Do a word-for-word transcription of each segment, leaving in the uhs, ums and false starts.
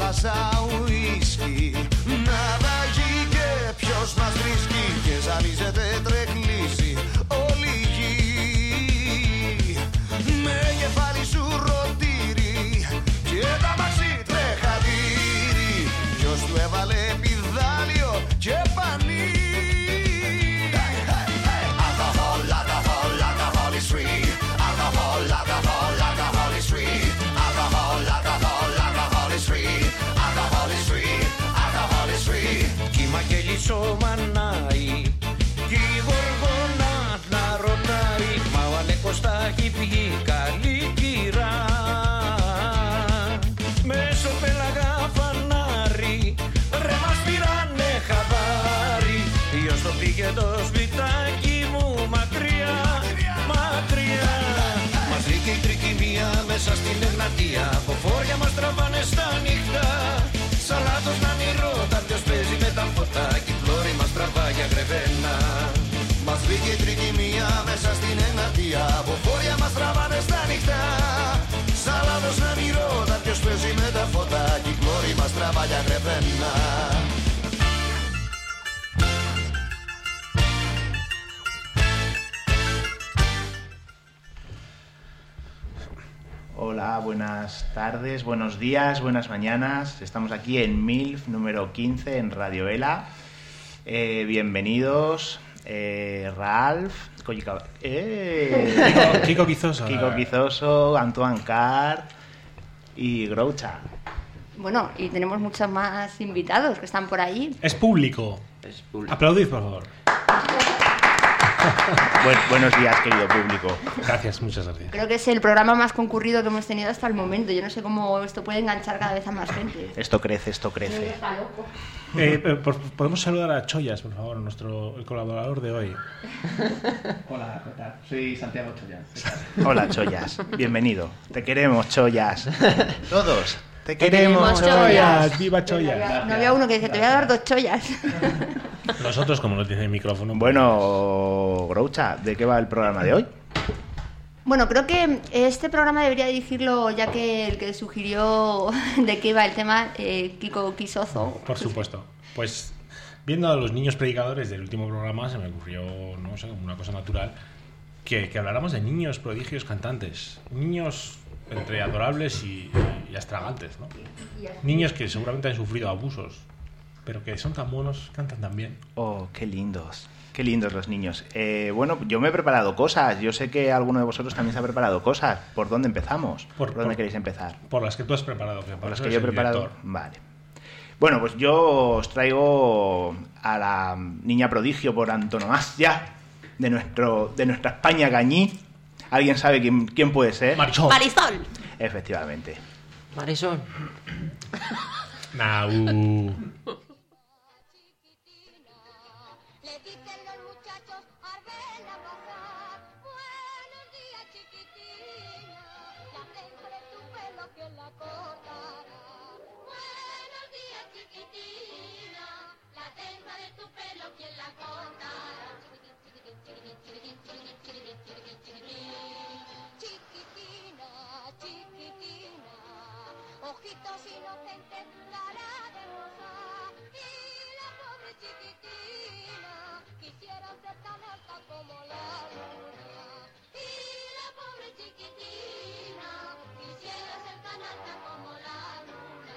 ανάσα ουίσκι. Να βαγεί και ποιος μας βρίσκει και ζαλίζεται τρεκλίζει όλη η γη. Με κεφάλι σου ρωτήρι και τα μαξί τρεχατήρι. Ποιος του έβαλε πιδάλιο και πανί. Alcohol, alcohol, alcohol is free. Alcohol, alcohol, alcohol is free. Alcohol, alcohol, alcohol is free. Alcohol is free, alcohol is free. Κύμα και λύσο μανάει κι η γοργόνα να ρωτάει. Μα ο Αλέκος θα έχει βγει καλή κυρά. Μέσω πέλαγα φανάρι ρε μας πήρανε χαβάρι. Ποιος το πήγε το σπιτάκι μου μακριά, μακριά. Μας βρήκε η τρικυμία μέσα στην Εγνατία. Από φόρια μας τραβάνε στα νύχτα. Σαν λάθος να μη ρώτα ποιος παίζει με τα φωτά. Κι η πλώρη μας τραβά για γρεβένα. Μας βρήκε η τρικυμία μέσα στην Εγνατία. Από φόρια μας τραβάνε στα νύχτα. Σαν λάθος να μη ρώτα ποιος παίζει με τα φωτά. Κι η πλώρη μας τραβά για γρεβένα. Hola, buenas tardes, buenos días, buenas mañanas. Estamos aquí en M I L F número quince en Radio Ela. Eh, bienvenidos, eh, Ralph, eh, Kiko Quizoso, Kiko Quizoso, Antoine Card y Groucha. Bueno, y tenemos muchos más invitados que están por ahí. Es público. Es público. Aplaudid, por favor. Buen, buenos días, querido público. Gracias, muchas gracias. Creo que es el programa más concurrido que hemos tenido hasta el momento. Yo no sé cómo esto puede enganchar cada vez a más gente. Esto crece, esto crece. Eh, por, ¿Podemos saludar a Chollas, por favor, nuestro el colaborador de hoy? Hola, ¿qué tal? Soy Santiago Chollas. Hola, Chollas. Bienvenido. Te queremos, Chollas. Todos. Te queremos, Chollas. ¡Viva Chollas! No había, no había uno que dice, te voy a dar dos chollas. Nosotros, como no tiene micrófono... Bueno, Groucha, ¿de qué va el programa de hoy? Bueno, creo que este programa debería dirigirlo, ya que el que sugirió de qué iba el tema, eh, Kiko Quizoso. Por supuesto. Pues, viendo a los niños predicadores del último programa, se me ocurrió, no sé, una cosa natural, que, que habláramos de niños prodigios cantantes. Niños entre adorables y, y extravagantes, ¿no? Niños que seguramente han sufrido abusos, pero que son tan buenos, cantan tan bien. Oh, qué lindos. Qué lindos los niños. Eh, bueno, yo me he preparado cosas. Yo sé que alguno de vosotros también se ha preparado cosas. ¿Por dónde empezamos? ¿Por, ¿Por dónde por, queréis empezar? Por las que tú has preparado. Que por las que yo he preparado. Director. Vale. Bueno, pues yo os traigo a la niña prodigio por antonomasia de, nuestro, de nuestra España gañí. ¿Alguien sabe quién, quién puede ser? Marisol. Marisol. Efectivamente. Marisol. Nah, uh. Ojitos inocentes, cara de rosa. Y la pobre chiquitina quisiera ser tan alta como la luna. Y la pobre chiquitina quisiera ser tan alta como la luna.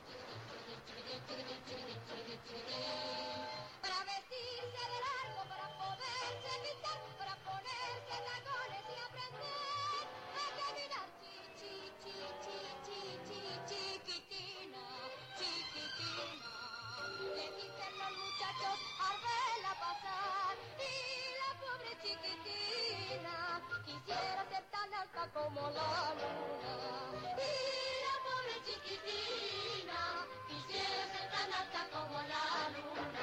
Para vestirse de largo, para poderse quitar, para ponerse tacones y aprender a caminar. Chi, chi, chi, chi, chi, chi, chiquitina, chiquitina. Le dicen los muchachos a verla pasar. Y la pobre chiquitina quisiera ser tan alta como la luna. Y la pobre chiquitina quisiera ser tan alta como la luna.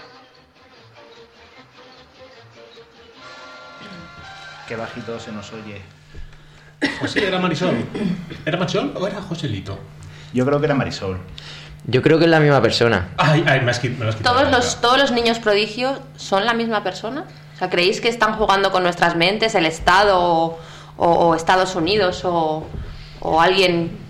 Qué bajito se nos oye. Pues sí, era Marisol. ¿Era Marisol o era Joselito? Yo creo que era Marisol. Yo creo que es la misma persona. Ay, ay, me, has, me lo has quitado. ¿Todos los, ¿Todos los niños prodigios son la misma persona? O sea, ¿creéis que están jugando con nuestras mentes el Estado o, o, o Estados Unidos o, o alguien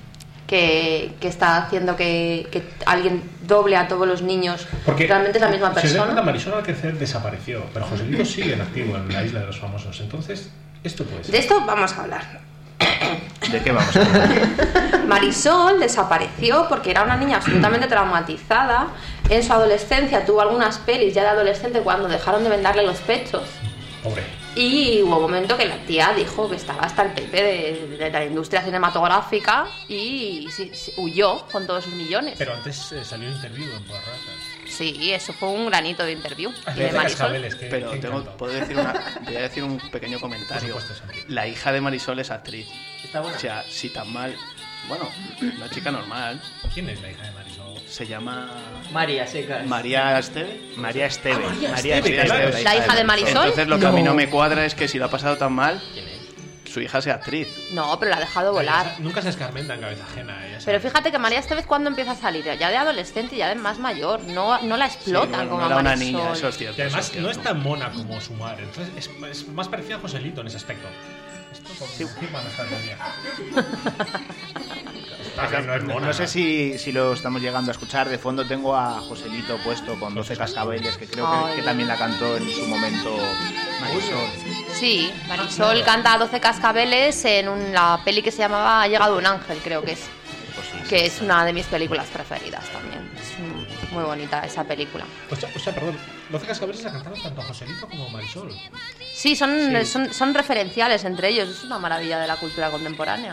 que, que está haciendo que, que alguien doble a todos los niños. Porque realmente es la misma si os dais persona. cuenta, Marisol al crecer desapareció, pero Joselito sigue en activo en la Isla de los Famosos. Entonces, esto puede ser. De esto vamos a hablar. ¿De qué vamos a hablar? Marisol desapareció porque era una niña absolutamente traumatizada. En su adolescencia tuvo algunas pelis ya de adolescente cuando dejaron de vendarle los pechos. Pobre. Y hubo un momento que la tía dijo que estaba hasta el pepe de, de la industria cinematográfica y sí, sí, huyó con todos sus millones. Pero antes eh, salió interview en Todas Ratas. Sí, eso fue un granito de interview. Ah, Y de de Marisol. Cascabeles, que- Pero que tengo, encantado. puedo decir una, voy a decir un pequeño comentario. Por supuesto, Santi. La hija de Marisol es actriz. Está buena. O sea, si tan mal, bueno, una chica normal, ¿Quién es la hija de Marisol? se llama María Seca. María Esteve. María Esteve. Ah, María María Esteve, Esteve, claro. La hija de Marisol. Entonces lo que a mí No. no me cuadra es que si la ha pasado tan mal, ¿Quién es? su hija sea actriz. No, pero la ha dejado volar. Nunca se escarmenta en cabeza ajena. Ella Pero sabe. fíjate que María Estevez cuando empieza a salir, ya de adolescente y ya de más mayor, no, no la Sí, explotan no, como no a era una Marisol. niña, eso es cierto. Y además eso es no es cierto. tan mona como su madre. Entonces es, es más parecida a Joselito en ese aspecto. Esto con sí. no está teoría. Está bien, no es No, mona. no sé si, si lo estamos llegando a escuchar. De fondo tengo a Joselito puesto con doce cascabeles, que creo que, Ay. que también la cantó en su momento Marisol. Sí, Marisol canta a doce cascabeles en un- la peli que se llamaba Ha llegado un ángel, creo que es. Pues sí, Que es una de mis películas preferidas también. Es mm, muy bonita esa película. O sea, o sea, perdón, doce cascabeles la cantaron tanto a Joselito como a Marisol. Sí, son, Sí. son, son referenciales entre ellos. Es una maravilla de la cultura contemporánea.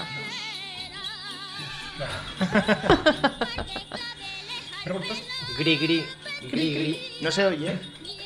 Pero bueno, entonces, Gri, gri, gri, gri. No se oye.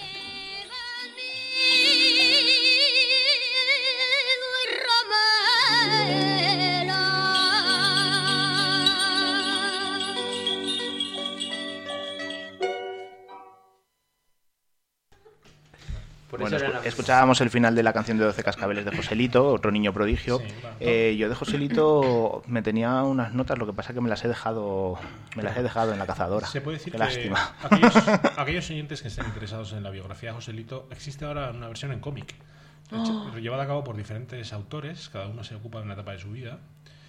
Por Bueno, eso era escu- la- escuchábamos el final de la canción de doce cascabeles de Joselito, otro niño prodigio. Sí, claro. Eh, yo de Joselito me tenía unas notas, lo que pasa que me las he dejado me las he dejado en la cazadora. se puede decir Qué que lástima. aquellos, aquellos oyentes que estén interesados en la biografía de Joselito, existe ahora una versión en cómic. Hecho- Llevada a cabo por diferentes autores, cada uno se ocupa de una etapa de su vida.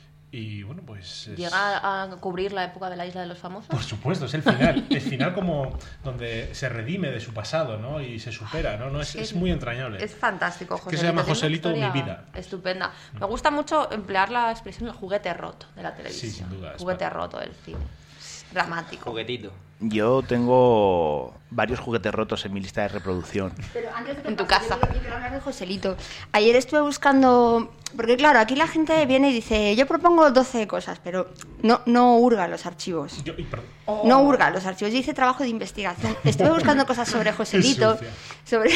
Y bueno, pues. es- ¿Llega a cubrir la época de la Isla de los Famosos? Por supuesto, es el final. El final como donde se redime de su pasado, ¿no? Y se supera, ¿no? no es, es muy entrañable. Es fantástico, Que Joselito. se llama tiene una Joselito, historia mi vida. Estupenda. Me gusta mucho emplear la expresión el juguete roto de la televisión. Sí, sin duda, es Juguete para- roto del cine. Es dramático. Juguetito. Yo tengo varios juguetes rotos en mi lista de reproducción. Pero antes de que En tu pase, casa. Yo, yo quiero hablar de Joselito. Ayer estuve buscando... Porque claro, aquí la gente viene y dice, yo propongo doce cosas, pero no, no hurga los archivos. Yo- y perdón. No hurga los archivos. Yo hice trabajo de investigación. Estuve buscando cosas sobre Joselito, sucia. sobre...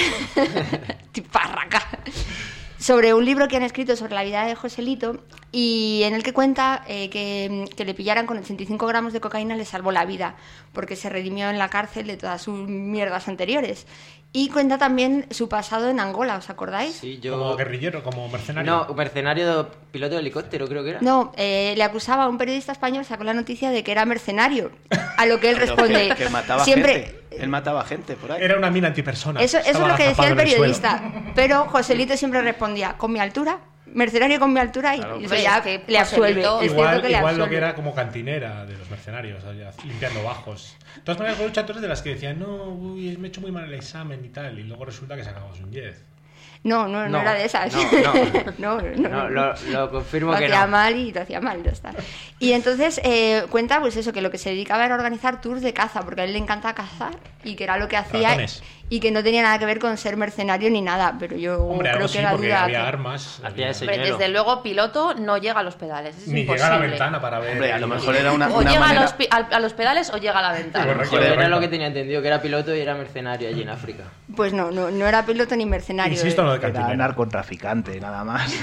Tiparraca. Sobre un libro que han escrito sobre la vida de Joselito y en el que cuenta eh, que, que le pillaran con ochenta y cinco gramos de cocaína le salvó la vida porque se redimió en la cárcel de todas sus mierdas anteriores. Y cuenta también su pasado en Angola, ¿os acordáis? Sí, yo... Como guerrillero, como mercenario. No, mercenario, piloto de helicóptero, creo que era. No, eh, le acusaba a un periodista español, sacó la noticia de que era mercenario. A lo que él Pero responde, que, que mataba siempre... gente. Él mataba gente por ahí. Era una mina antipersona. Eso, eso es Estaba lo que decía el agazapado en el suelo. periodista. Pero Joselito siempre respondía, con mi altura, mercenario con mi altura, y Claro. eso Hombre, ya es que le absuelve. Joselito- Es cierto Igual, que le igual lo absuelve. que era como cantinera de los mercenarios, allá, limpiando bajos. De todas maneras, con muchas de las que decían, no, uy, me he hecho muy mal el examen y tal, y luego resulta que sacamos un diez. No, no, no, No, era de esas. no, no, no, No, lo, lo confirmo Lo que hacía no. mal y lo hacía mal, ya está. Y entonces eh, cuenta pues eso, que lo que se dedicaba era organizar tours de caza, porque a él le encanta cazar y que era lo que hacía Ratones. y que no tenía nada que ver con ser mercenario ni nada, pero yo Hombre, creo algo que sí, era porque duda. había que- armas. Hacía había- ese- Hombre, Señero. desde luego, piloto no llega a los pedales. Es Ni imposible. llega a la ventana para ver. Hombre, a lo el- mejor era una, O una llega a, manera... los, pi- al- a los pedales o llega a la ventana. Correcto, Joder, era correcto. lo que tenía entendido, que era piloto y era mercenario allí en África. Pues no, no, no era piloto ni mercenario. Insisto en lo de Era cantinera. narcotraficante, nada más.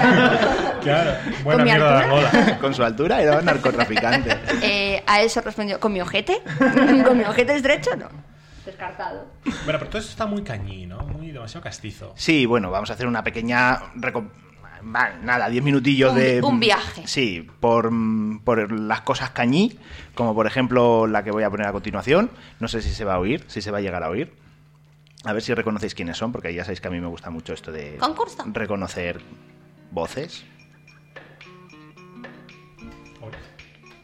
Claro, buena mi mierda de altura. Angola. Con su altura era un narcotraficante. Eh, a eso respondió, ¿con mi ojete? ¿Con mi ojete estrecho? No. Descartado. Bueno, pero todo esto está muy cañí, ¿no? Muy demasiado castizo. Sí, bueno, vamos a hacer una pequeña... reco- Vale, nada, diez minutillos Un vi- de... un viaje. Sí, por, por las cosas cañí, como por ejemplo la que voy a poner a continuación. No sé si se va a oír, si se va a llegar a oír. A ver si reconocéis quiénes son, porque ya sabéis que a mí me gusta mucho esto de Concurso. reconocer voces.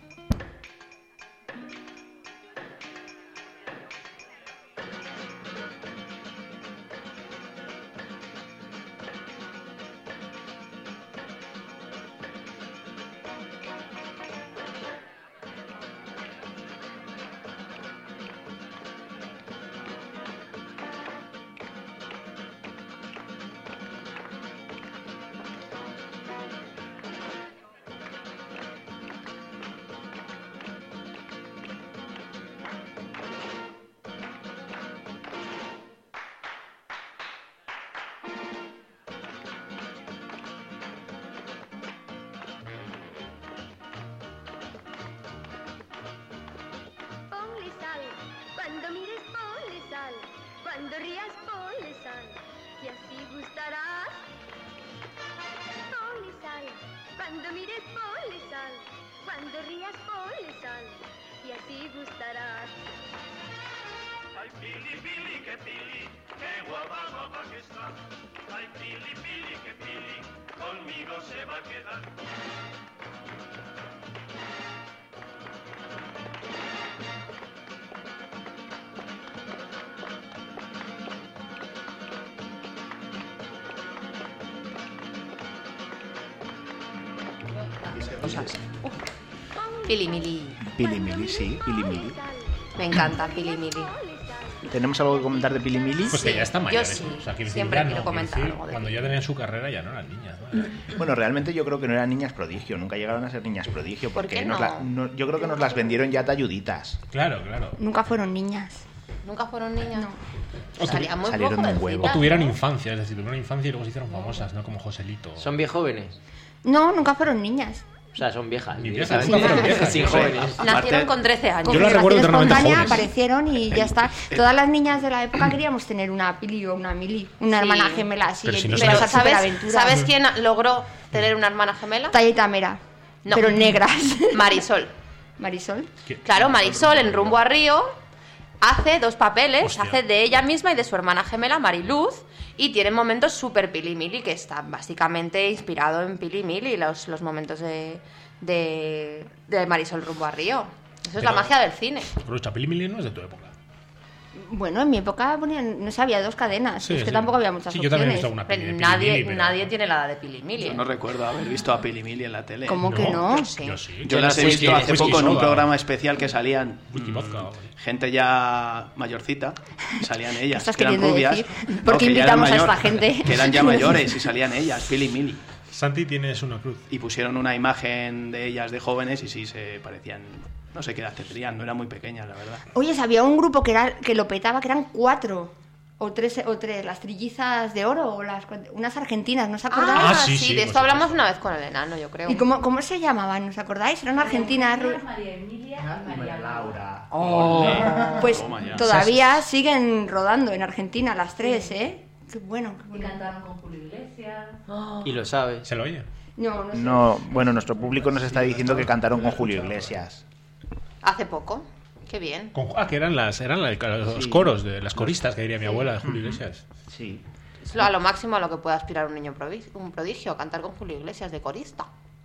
sal. Cuando rías, ponle sal. Y así gustarás. Ponle sal. Cuando mires, ponle sal. Cuando rías, ponle sal. Y así gustarás. Ay, pili, pili, que pili, que guapa, guapa que está. Ay, pili, pili, que pili, conmigo se va a quedar. Pili Mili. Pilimili, sí, Pilimili. Me encanta Pili Mili. ¿Tenemos algo que comentar de Pilimili? Pues que ya están mayores. Yo sí, ¿no? O sea, quiero decir, siempre ya quiero no, comentar quiero decir, algo de cuando ya tenían su carrera ya no eran niñas. ¿no? Bueno, realmente yo creo que no eran niñas prodigio, nunca llegaron a ser niñas prodigio, ¿Por porque qué nos no? la- no- yo creo que nos las vendieron ya talluditas. Claro, claro. Nunca fueron niñas. ¿Nunca fueron niñas? O Salían muy salieron de un jovencitas, huevo. O tuvieron ¿no? infancia, es decir, tuvieron infancia y luego se hicieron famosas, ¿no? Como Joselito. Son bien jóvenes. No, nunca fueron niñas. O sea, son viejas. Ni viejas, directamente. nunca fueron viejas, Sí, no sé. jóvenes. Nacieron con trece años. Yo las recuerdo Generación eternamente espontánea jóvenes. aparecieron y ya está. Todas las niñas de la época queríamos tener una Pili o una Mili, una Sí. hermana gemela así. Pero si no y sabes- Pero pasar ¿sabes, superaventuras. ¿sabes quién logró tener una hermana gemela? Talla y Tamera, No. pero negras. Marisol. Marisol. ¿Qué? Claro, Marisol en Rumbo a Río hace dos papeles, Hostia. hace de ella misma y de su hermana gemela Mariluz, y tiene momentos súper Pili Mili que está básicamente inspirado en Pili Mili, los, los momentos de, de, de Marisol Rumbo a Río. Eso es la Pero- magia del cine. Pero Chapili no es de tu época. Bueno, en mi época ponían, no sé, había dos cadenas. Sí, es que sí. tampoco había muchas Sí, yo también he opciones. visto alguna peli de Pero Pili nadie, Mili, pero- nadie tiene la edad de Pili Mili. Yo ¿eh? no recuerdo haber visto a Pili Mili en la tele. ¿Cómo que no? Yo sí. Yo sí. Yo Yo las no he sé visto quién hace es. poco en un Whisky programa especial que salían Whisky mm, vodka. gente ya mayorcita, salían ellas, estás que eran queriendo rubias. decir? no, ¿Por qué que ya eran invitamos a mayor- esta gente? Que eran ya mayores y salían ellas, Pili Mili. Santi tienes una cruz. Y pusieron una imagen de ellas de jóvenes y sí se parecían, no sé qué edad tendrían, no eran muy pequeñas, la verdad. Oye, había un grupo que era que lo petaba, que eran cuatro. O tres, o tres, las trillizas de oro, o las unas argentinas, ¿no os acordáis? Ah, Ah, sí, sí, sí, de por esto hablamos supuesto. una vez con el enano, yo creo. ¿Y cómo, cómo se llamaban? ¿No os acordáis? Eran argentinas. ru- María Emilia y María Laura. Pues Toma ya. todavía siguen rodando en Argentina las tres, ¿eh? Qué bueno, qué Y bueno. cantaron con Julio Iglesias. Y lo sabes. ¿Se lo oye? No, no sé. No, bueno, nuestro público nos está diciendo que cantaron con Julio Iglesias. Hace poco. Qué bien. Con- ah, que eran las eran la- los Sí. coros, de las coristas, que diría mi abuela, de Julio Iglesias. Sí. Es lo- a lo máximo a lo que puede aspirar un niño provi- un prodigio, cantar con Julio Iglesias de corista.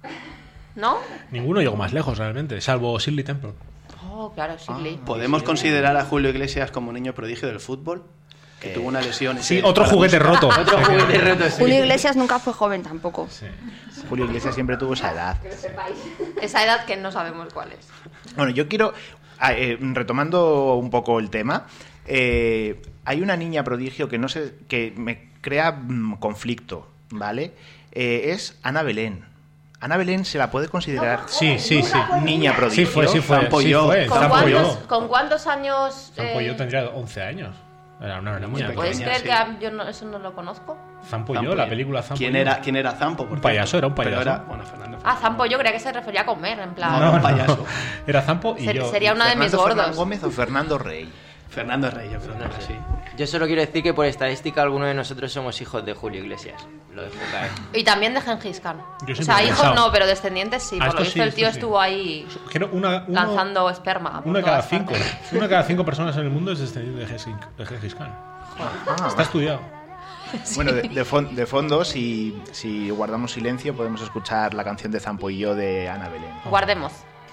¿No? Ninguno llegó más lejos, realmente, salvo Shirley Temple. Oh, claro, Shirley. ¿Podemos considerar a Julio Iglesias como niño prodigio del fútbol? Que tuvo una lesión. Sí, ese- otro para juguete buscar- roto. Otro juguete roto, sí. Julio Iglesias nunca fue joven tampoco. Sí. Julio Iglesias siempre tuvo esa edad. Esa edad que no sabemos cuál es. Bueno, yo quiero, ah, eh, retomando un poco el tema, eh, hay una niña prodigio que no sé, que me crea mm, conflicto, ¿vale? Eh, es Ana Belén. Ana Belén se la puede considerar Sí, sí, sí. niña prodigio. Sí fue, sí fue. Zampo sí yo. fue, ¿Con Zampo yo. cuántos, ¿Con cuántos años? Zampo eh, yo tendría once años. Era una muy niña. pequeña. ¿Puedes pequeña, creer sí. que a- yo no, eso no lo conozco? Zampo Zampo yo, la yo. película Zampo ¿Quién yo. era, ¿Quién era Zampo? por Un cierto? payaso, era un Pero payaso. era, bueno, Fernando. Ah, Zampo yo creía que se refería a comer, en plan. No, no, payaso. Era Zampo y Ser- yo. sería una de mis Fernando Fernán gordos. Gómez o Fernando Rey. Fernando Rey, yo creo que era así. Yo solo quiero decir que por estadística alguno de nosotros somos hijos de Julio Iglesias. Lo dejo caer. Y también de Gengis Khan. Yo O siempre sea, he hijos pensado. no, pero descendientes sí. Ah, Por lo esto visto sí, el esto tío sí. estuvo ahí Creo una, uno- lanzando esperma. por una de cada todas cinco. partes. Una de cada cinco personas en el mundo es descendiente de Gengis de Gengis Khan. Ah, Está estudiado. Bueno, de, de fon- de fondo, si, si guardamos silencio, podemos escuchar la canción de Zampo y yo de Ana Belén. Guardemos.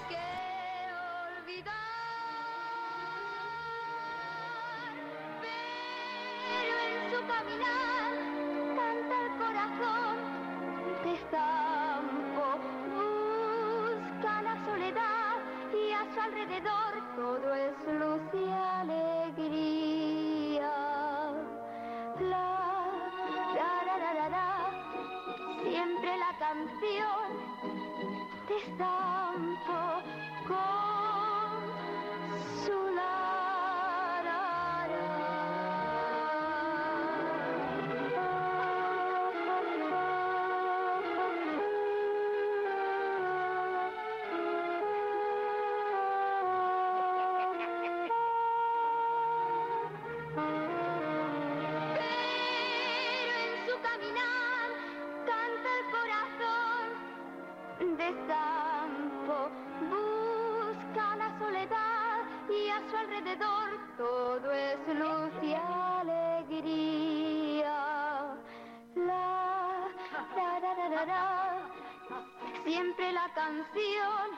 Pero en su caminar canta el corazón de Zampo. Busca la soledad y a su alrededor todo es luz y alegría. La, la, la, la, la, la, siempre la canción de Zampo. todo es luz y alegría. La, la, la, la, la, la. Siempre la canción.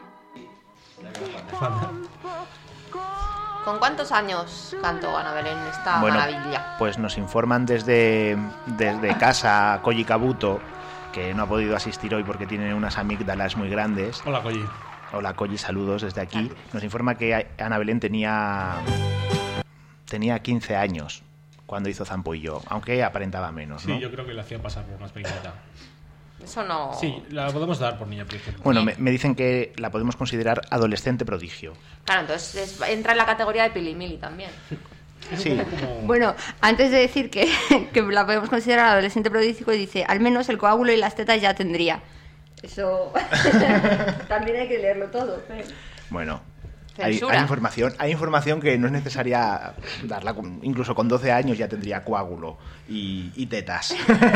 ¿Con cuántos años cantó Ana Belén esta Bueno, maravilla? pues nos informan desde, desde casa Koji Kabuto, que no ha podido asistir hoy porque tiene unas amígdalas muy grandes. Hola, Koji. Hola, Koji, saludos desde aquí. Nos informa que Ana Belén tenía, tenía quince años cuando hizo Zampo y yo, aunque aparentaba menos, Sí, ¿no? yo creo que la hacía pasar por más pequeñita. Eso no... Sí, la podemos dar por niña prodigio. Bueno, me, me dicen que la podemos considerar adolescente prodigio. Claro, entonces es- entra en la categoría de Pilimili también. Sí, Bueno, antes de decir que, que la podemos considerar adolescente prodigio, dice, al menos el coágulo y las tetas ya tendría. Eso también hay que leerlo todo. ¿eh? bueno. Hay, Censura. hay información, hay información que no es necesaria darla, con- incluso con doce años ya tendría coágulo y, y tetas.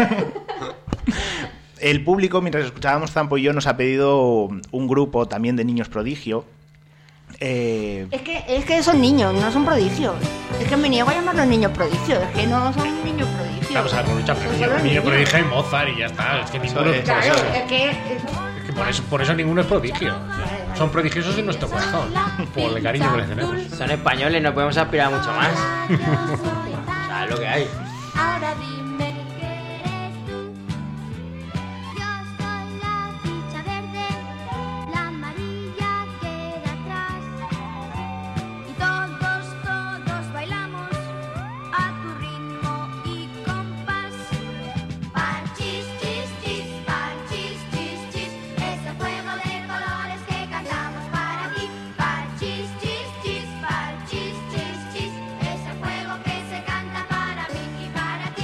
El público, mientras escuchábamos Zampo y yo, nos ha pedido un grupo también de niños prodigio. Eh, Es que, es que son niños, no son prodigios. Es que me niego a llamarlos niños prodigios, es que no son niños prodigios. Vamos a ver, con lucha Son prodigio. solo El niño niños. prodigio y Mozart y ya está. Es que ninguno es Claro, prodigio. es que... Es que por eso, por eso ninguno es prodigio. Son prodigiosos en nuestro corazón. Por el cariño que les tenemos. Son españoles, no podemos aspirar a mucho más. O sea, es lo que hay. Ahora dime qué eres tú. Yo soy la ficha verde, la amarilla queda atrás. Y todos, todos bailamos a tu ritmo y compás. Parchis, chis, chis, parchis, chis, chis. Es el juego de colores que cantamos para ti. Parchis, chis, chis, parchis, chis, chis. Es el juego que se canta para mí y para ti.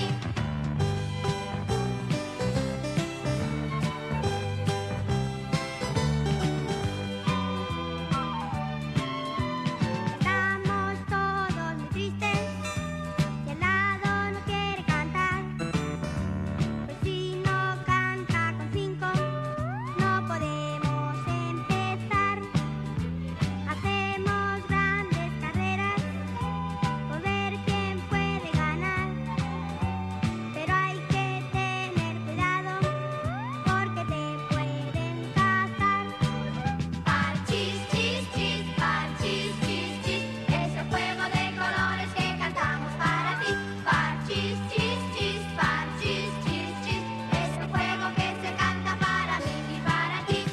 Estamos todos muy tristes y el lado no quiere cantar. Pues si no canta con cinco, no podemos empezar. Hacemos grandes carreras por ver quién puede ganar. Pero hay que tener cuidado porque te pueden cazar. Parchis, chis, chis, parchis, chis, chis. Es el juego de colores que cantamos para ti. Parchis, chis, chis, parchis, chis, chis. Es el juego que se canta para mí y para ti.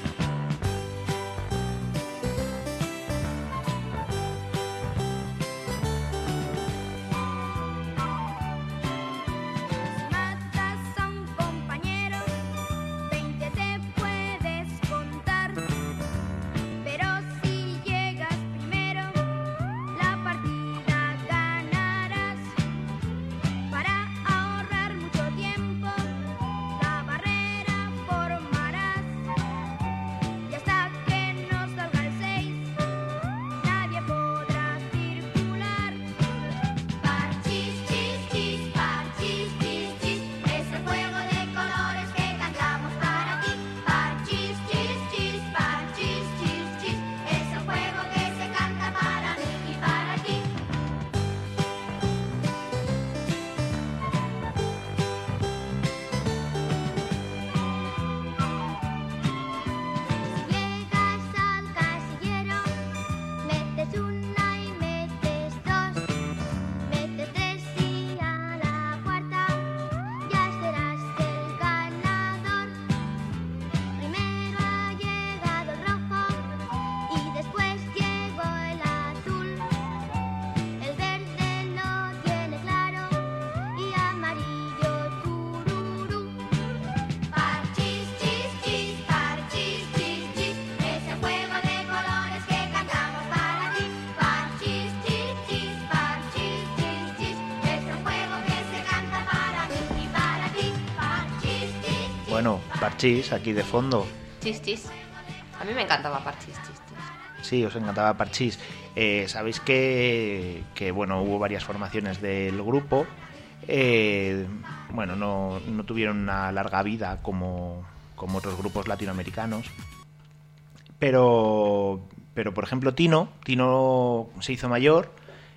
Si matas a un compañero, veinte te puedes contar. Pero si llegas primero, la partida ganarás. Para ahorrar mucho tiempo, la barrera formarás. Y hasta que no salga el seis, nadie podrá circular. Parchis, chis, chis, parchis, chis, chis. Es el juego de colores que cantamos para ti. Parchis, chis, chis, parchis, chis, chis. Es el juego que se canta para mí y para ti. Si llegas al casillero, metes una y metes dos, metes tres y a la cuarta ya serás el ganador. Primero ha llegado el rojo y después llegó el azul. El verde lo tiene claro y amarillo tururú. Parchis, chis, chis, parchis, chis, chis. Es el juego de colores que cantamos para ti. Parchis, chis, chis, parchis, chis, chis. Es el juego que se canta para mí y para ti. Parchis, chis, chis. bueno, Parchís, aquí de fondo. Chis, chis. A mí me encantaba Parchis, chis, chis. Sí, os encantaba Parchís. Eh, Sabéis que, que, bueno, hubo varias formaciones del grupo. Eh, bueno, no, no tuvieron una larga vida como, como otros grupos latinoamericanos. Pero, pero, por ejemplo, Tino, Tino se hizo mayor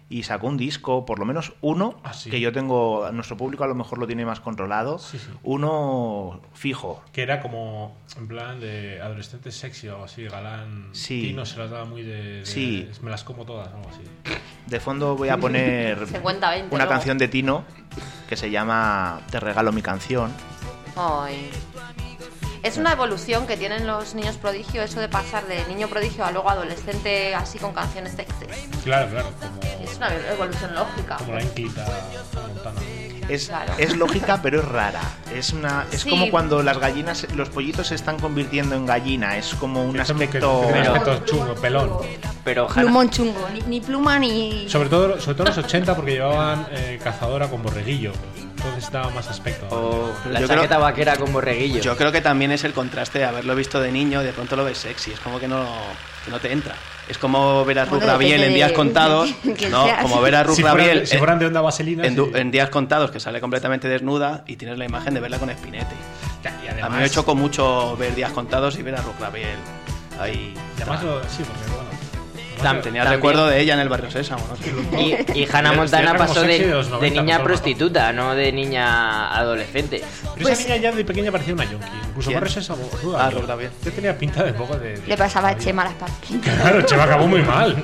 y sacó un disco, por lo menos uno, Ah, sí. que yo tengo, nuestro público a lo mejor lo tiene más controlado, Sí, sí. uno fijo. Que era como en plan de adolescente sexy o algo así, galán. Sí. Tino se las daba muy de, de- Sí. Me las como todas, algo así. De fondo voy a poner cincuenta veinte una luego. canción de Tino que se llama Te regalo mi canción. Ay. Es una evolución que tienen los niños prodigio, eso de pasar de niño prodigio a luego adolescente así con canciones sexys. Claro, claro, como, Es una evolución lógica. como la ínclita Montana. Es, Claro. es lógica, pero es rara. Es una es Sí. como cuando las gallinas, los pollitos se están convirtiendo en gallina. Es como un Es como que- aspecto... que tiene un Pero- aspecto chungo, pelón. Pero Hanna, Plumón chungo, ni, ni pluma ni... Sobre todo, sobre todo en los ochenta, porque llevaban eh, cazadora con borreguillo. Entonces daba más aspecto. o la Yo chaqueta creo- vaquera con borreguillo. Yo creo que también es el contraste de haberlo visto de niño, de pronto lo ves sexy, es como que no, que no te entra. Es como ver a Ruth Bueno, Rabiel depende en de- días contados, de quién ¿no? seas. Como ver a Ruth Si fueran, Rabiel si en- fueran de onda vaselina. en, du- sí. en días contados, que sale completamente desnuda y tienes la imagen de verla con espinete. Ya, y A además, mí me chocó mucho ver días contados y ver a Ruth Rabiel ahí. y además lo- sí, porque bueno. Tam- Tenía también- recuerdo de ella en el barrio Sésamo, no sé. Y, y Hannah Era- Montana era como pasó de, sexy de los de noventa, niña por favor. prostituta, no de niña adolescente. Pero Pues- esa niña ya de pequeña parecía una yonki. Incluso ¿Quién? Barrio Sésamo. Ah, Ruth Rabiel. Yo tenía pinta de poco de. de- Le pasaba a de- Chema las papitas. Claro, Chema acabó muy mal.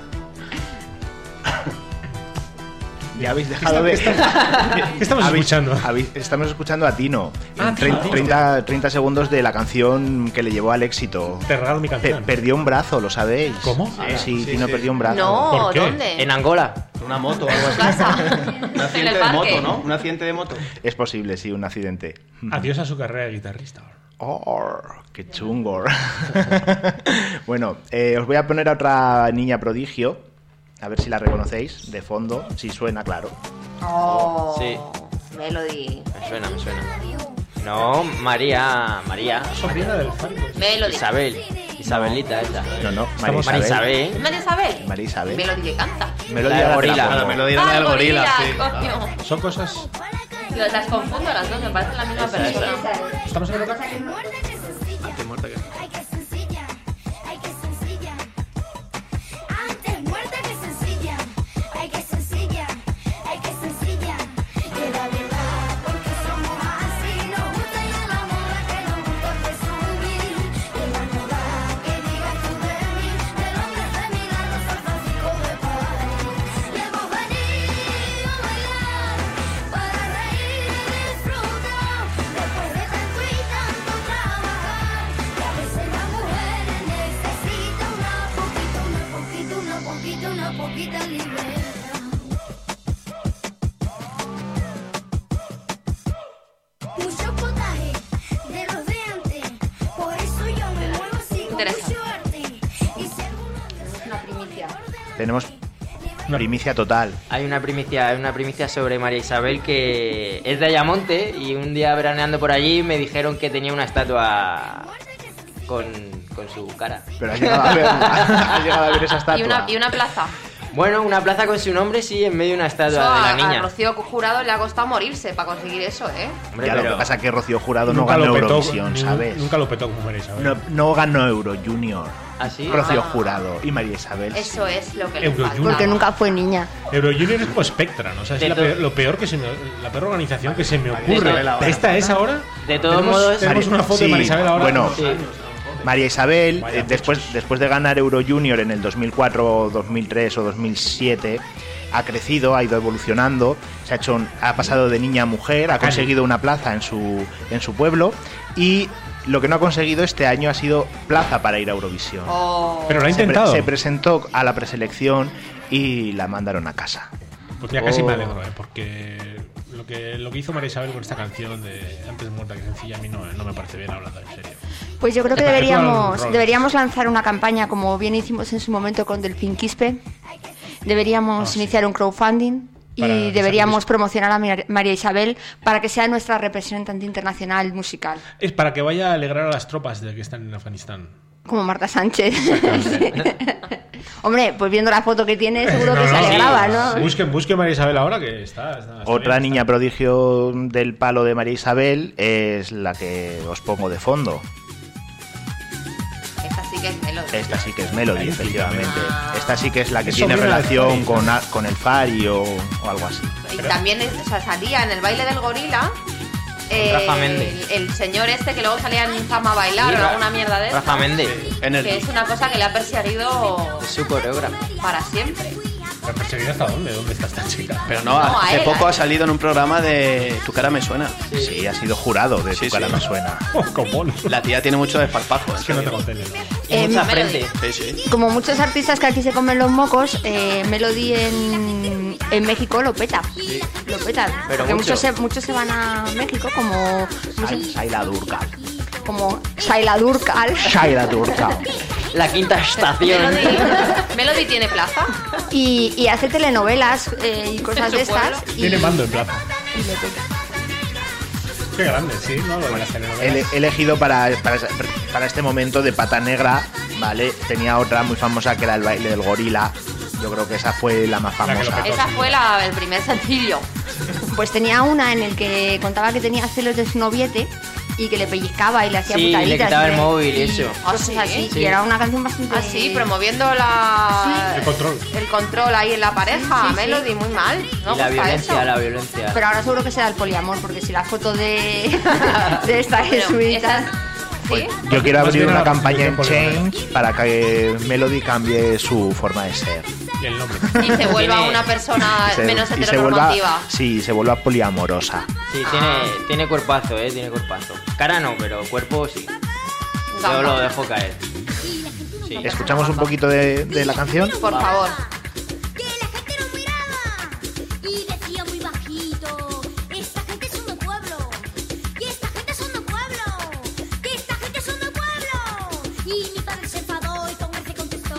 Ya habéis dejado de... ¿Qué estamos Habéis- escuchando? habéis- estamos escuchando a Tino. Ah, En Tino, trein- Tino. treinta, treinta segundos de la canción que le llevó al éxito. Te regalo mi Pe- canción. perdió un brazo, ¿lo sabéis? ¿Cómo? Sí, sí, Sí, Tino sí. perdió un brazo. No, ¿Por qué? ¿dónde? En Angola. Una moto o algo En así. su casa. Un En accidente el de parque. moto, ¿no? Un accidente de moto. Es posible, sí, un accidente. Adiós a su carrera de guitarrista. Oh, qué chungo. Bueno, eh, os voy a poner a otra niña prodigio. A ver si la reconocéis de fondo. Si suena, claro. Oh, Sí. Melody. Me suena, me suena. No, María. María. Sobrina del Fari. Melody. Isabel. Isabelita esa. No, no, María Estamos- María Isabel. Isabel. María Isabel. María Isabel. Melody que canta. Melodía La de la Gorila. Gorila. La melodía era Ah, del gorila, sí. coño. Son cosas. Yo las confundo las dos, me parecen la misma persona. Estamos en el Qué muerta que es. Ay, qué sencilla, ay, qué sencilla. Antes muerta que sencilla, ay, qué sencilla, ay, qué sencilla. Que la verdad, porque somos así, nos gusta ya la moda que nos gusta presumir. Que la moda que digas tú de mí, de hombres de Milano, San Francisco de París. Y hemos venido a bailar, para reír y disfrutar. Después de tanto y tanto trabajar, que a veces las mujeres necesitan una poquita, una poquita, una poquita, una poquita libertad. Mucho potaje de los de antes, por eso yo me muevo así con Interesante. mucho arte. Y si alguno Es una primicia. Tenemos primicia total. Hay una primicia, hay una primicia sobre María Isabel que es de Ayamonte y un día veraneando por allí me dijeron que tenía una estatua con, con su cara. Pero has llegado a ver, has llegado a ver esa estatua. Y una, y una plaza. Bueno, una plaza con su nombre sí en medio de una Eso estatua de a, la a niña. Rocío Jurado le ha costado morirse para conseguir eso, ¿eh? Hombre, Ya, lo pero- que pasa es que Rocío Jurado no Nunca ganó lo petó, Eurovisión, nu- ¿sabes? Nunca lo petó como María Isabel. No, no ganó Euro Junior. ¿Ah, sí? Rocío Ah. Jurado y María Isabel. sí. Eso es lo que le Euro falta. Junior. Porque nunca fue niña. Euro Junior es como Spectra, ¿no? O sea, es De la to- peor- lo peor que se me, la peor organización que se me ocurre. Isabel ahora. Esta es ahora. De todos Tenemos- modos- tenemos María- una foto sí, de María Isabel ahora. bueno, Sí. María Isabel, Vaya eh, después, después de ganar Euro Junior en el dos mil cuatro, dos mil tres o dos mil siete, ha crecido, ha ido evolucionando, se ha hecho, un- ha pasado de niña a mujer, ha conseguido una plaza en su, en su pueblo y lo que no ha conseguido este año ha sido plaza para ir a Eurovisión. Oh. Pero lo ha Se, pre- intentado. se presentó a la preselección y la mandaron a casa. Pues ya casi Oh. me alegro, ¿eh? Porque lo que, lo que hizo María Isabel con esta canción de Antes muerta que sencilla a mí no, no me parece bien, hablando en serio. Pues yo creo que Te parece deberíamos, Rolls. deberíamos lanzar una campaña como bien hicimos en su momento con Delfín Quispe. Deberíamos Ah, sí. iniciar un crowdfunding y Para que deberíamos salga promocionar a Mar- María Isabel para que sea nuestra representante internacional musical, Es para que vaya a alegrar a las tropas de que están en Afganistán. como Marta Sánchez. Hombre, pues viendo la foto que tiene seguro que No, se no, alegraba, sí. ¿no? Busquen, busquen María Isabel ahora que está. está- está Otra bien, niña está- prodigio del palo de María Isabel es la que os pongo de fondo. Esta sí. que es Melody. Esta sí que es Melody, efectivamente. Ah. Esta sí que es la que Es tiene sobrina del relación Fari. con, a- con el Fari o, o algo así. Y también es- o sea, salía en el baile del gorila. Rafa Méndez. El, el señor este que luego salía en Fama a bailar Sí, o Ra- alguna mierda de Rafa esta, Méndez. Energy. que es una cosa que le ha perseguido Es su coreógrafo. para siempre. ¿Pero perseguido hasta dónde? ¿Dónde está esta chica? Pero no, No, a hace él, poco a ha él. salido en un programa de Tu cara me suena. Sí, ha sido jurado de Sí, Tu cara sí. me suena. Oh, ¿cómo? La tía tiene mucho desparpajo. Es que no te conté. ¿no? Y Eh, mucha Melody. frente. Sí, sí. Como muchos artistas que aquí se comen los mocos, eh, Melody en, en México lo peta. Lo peta. Pero Porque mucho. muchos se, muchos se van a México como, ¿cómo se- Shaila Durkal. como Shaila Durkal. Shaila Durkal. La quinta estación. Melody, Melody tiene plaza. Y, y hace telenovelas eh, y cosas su de estas. pueblo. Y, Tiene mando en plaza. y le peta. Qué grande, sí, ¿no? Lo de las He telenovelas. he elegido para, para, para este momento de Pata Negra, ¿vale? Tenía otra muy famosa que era el baile del gorila. Yo creo que esa fue la más La que lo famosa. petó. Esa fue la, el primer sencillo. Pues tenía una en el que contaba que tenía celos de su noviete y que le pellizcaba y le hacía Sí, putaditas. le quitaba y el móvil y eso. Ah, Cosas ¿sí? así. Sí. Y era una canción bastante... Así, promoviendo la, El control. el control ahí en la pareja. Sí, sí. Melody, muy mal. No Y la gusta violencia, eso. la violencia. Pero ahora seguro que será el poliamor, porque si la foto de, de esta Bueno, jesuita... esa- Pues ¿Sí? yo quiero Más abrir bien una a la campaña en prostitución Change para que Melody cambie su forma de ser. Y el nombre. Y se vuelva Tiene- una persona Y se- menos y se vuelva, heteronormativa. sí, se vuelva poliamorosa. Sí, Ah. tiene, tiene cuerpazo, eh, tiene cuerpazo. Cara no, pero cuerpo sí. Yo Gamba. lo dejo caer. Sí. Escuchamos un poquito de, de la canción. Por favor. Que la gente nos miraba y decía muy bajito: esta gente son de pueblo, y esta gente son de pueblo, que esta gente son de pueblo. Y mi padre se enfadó y con él se contestó: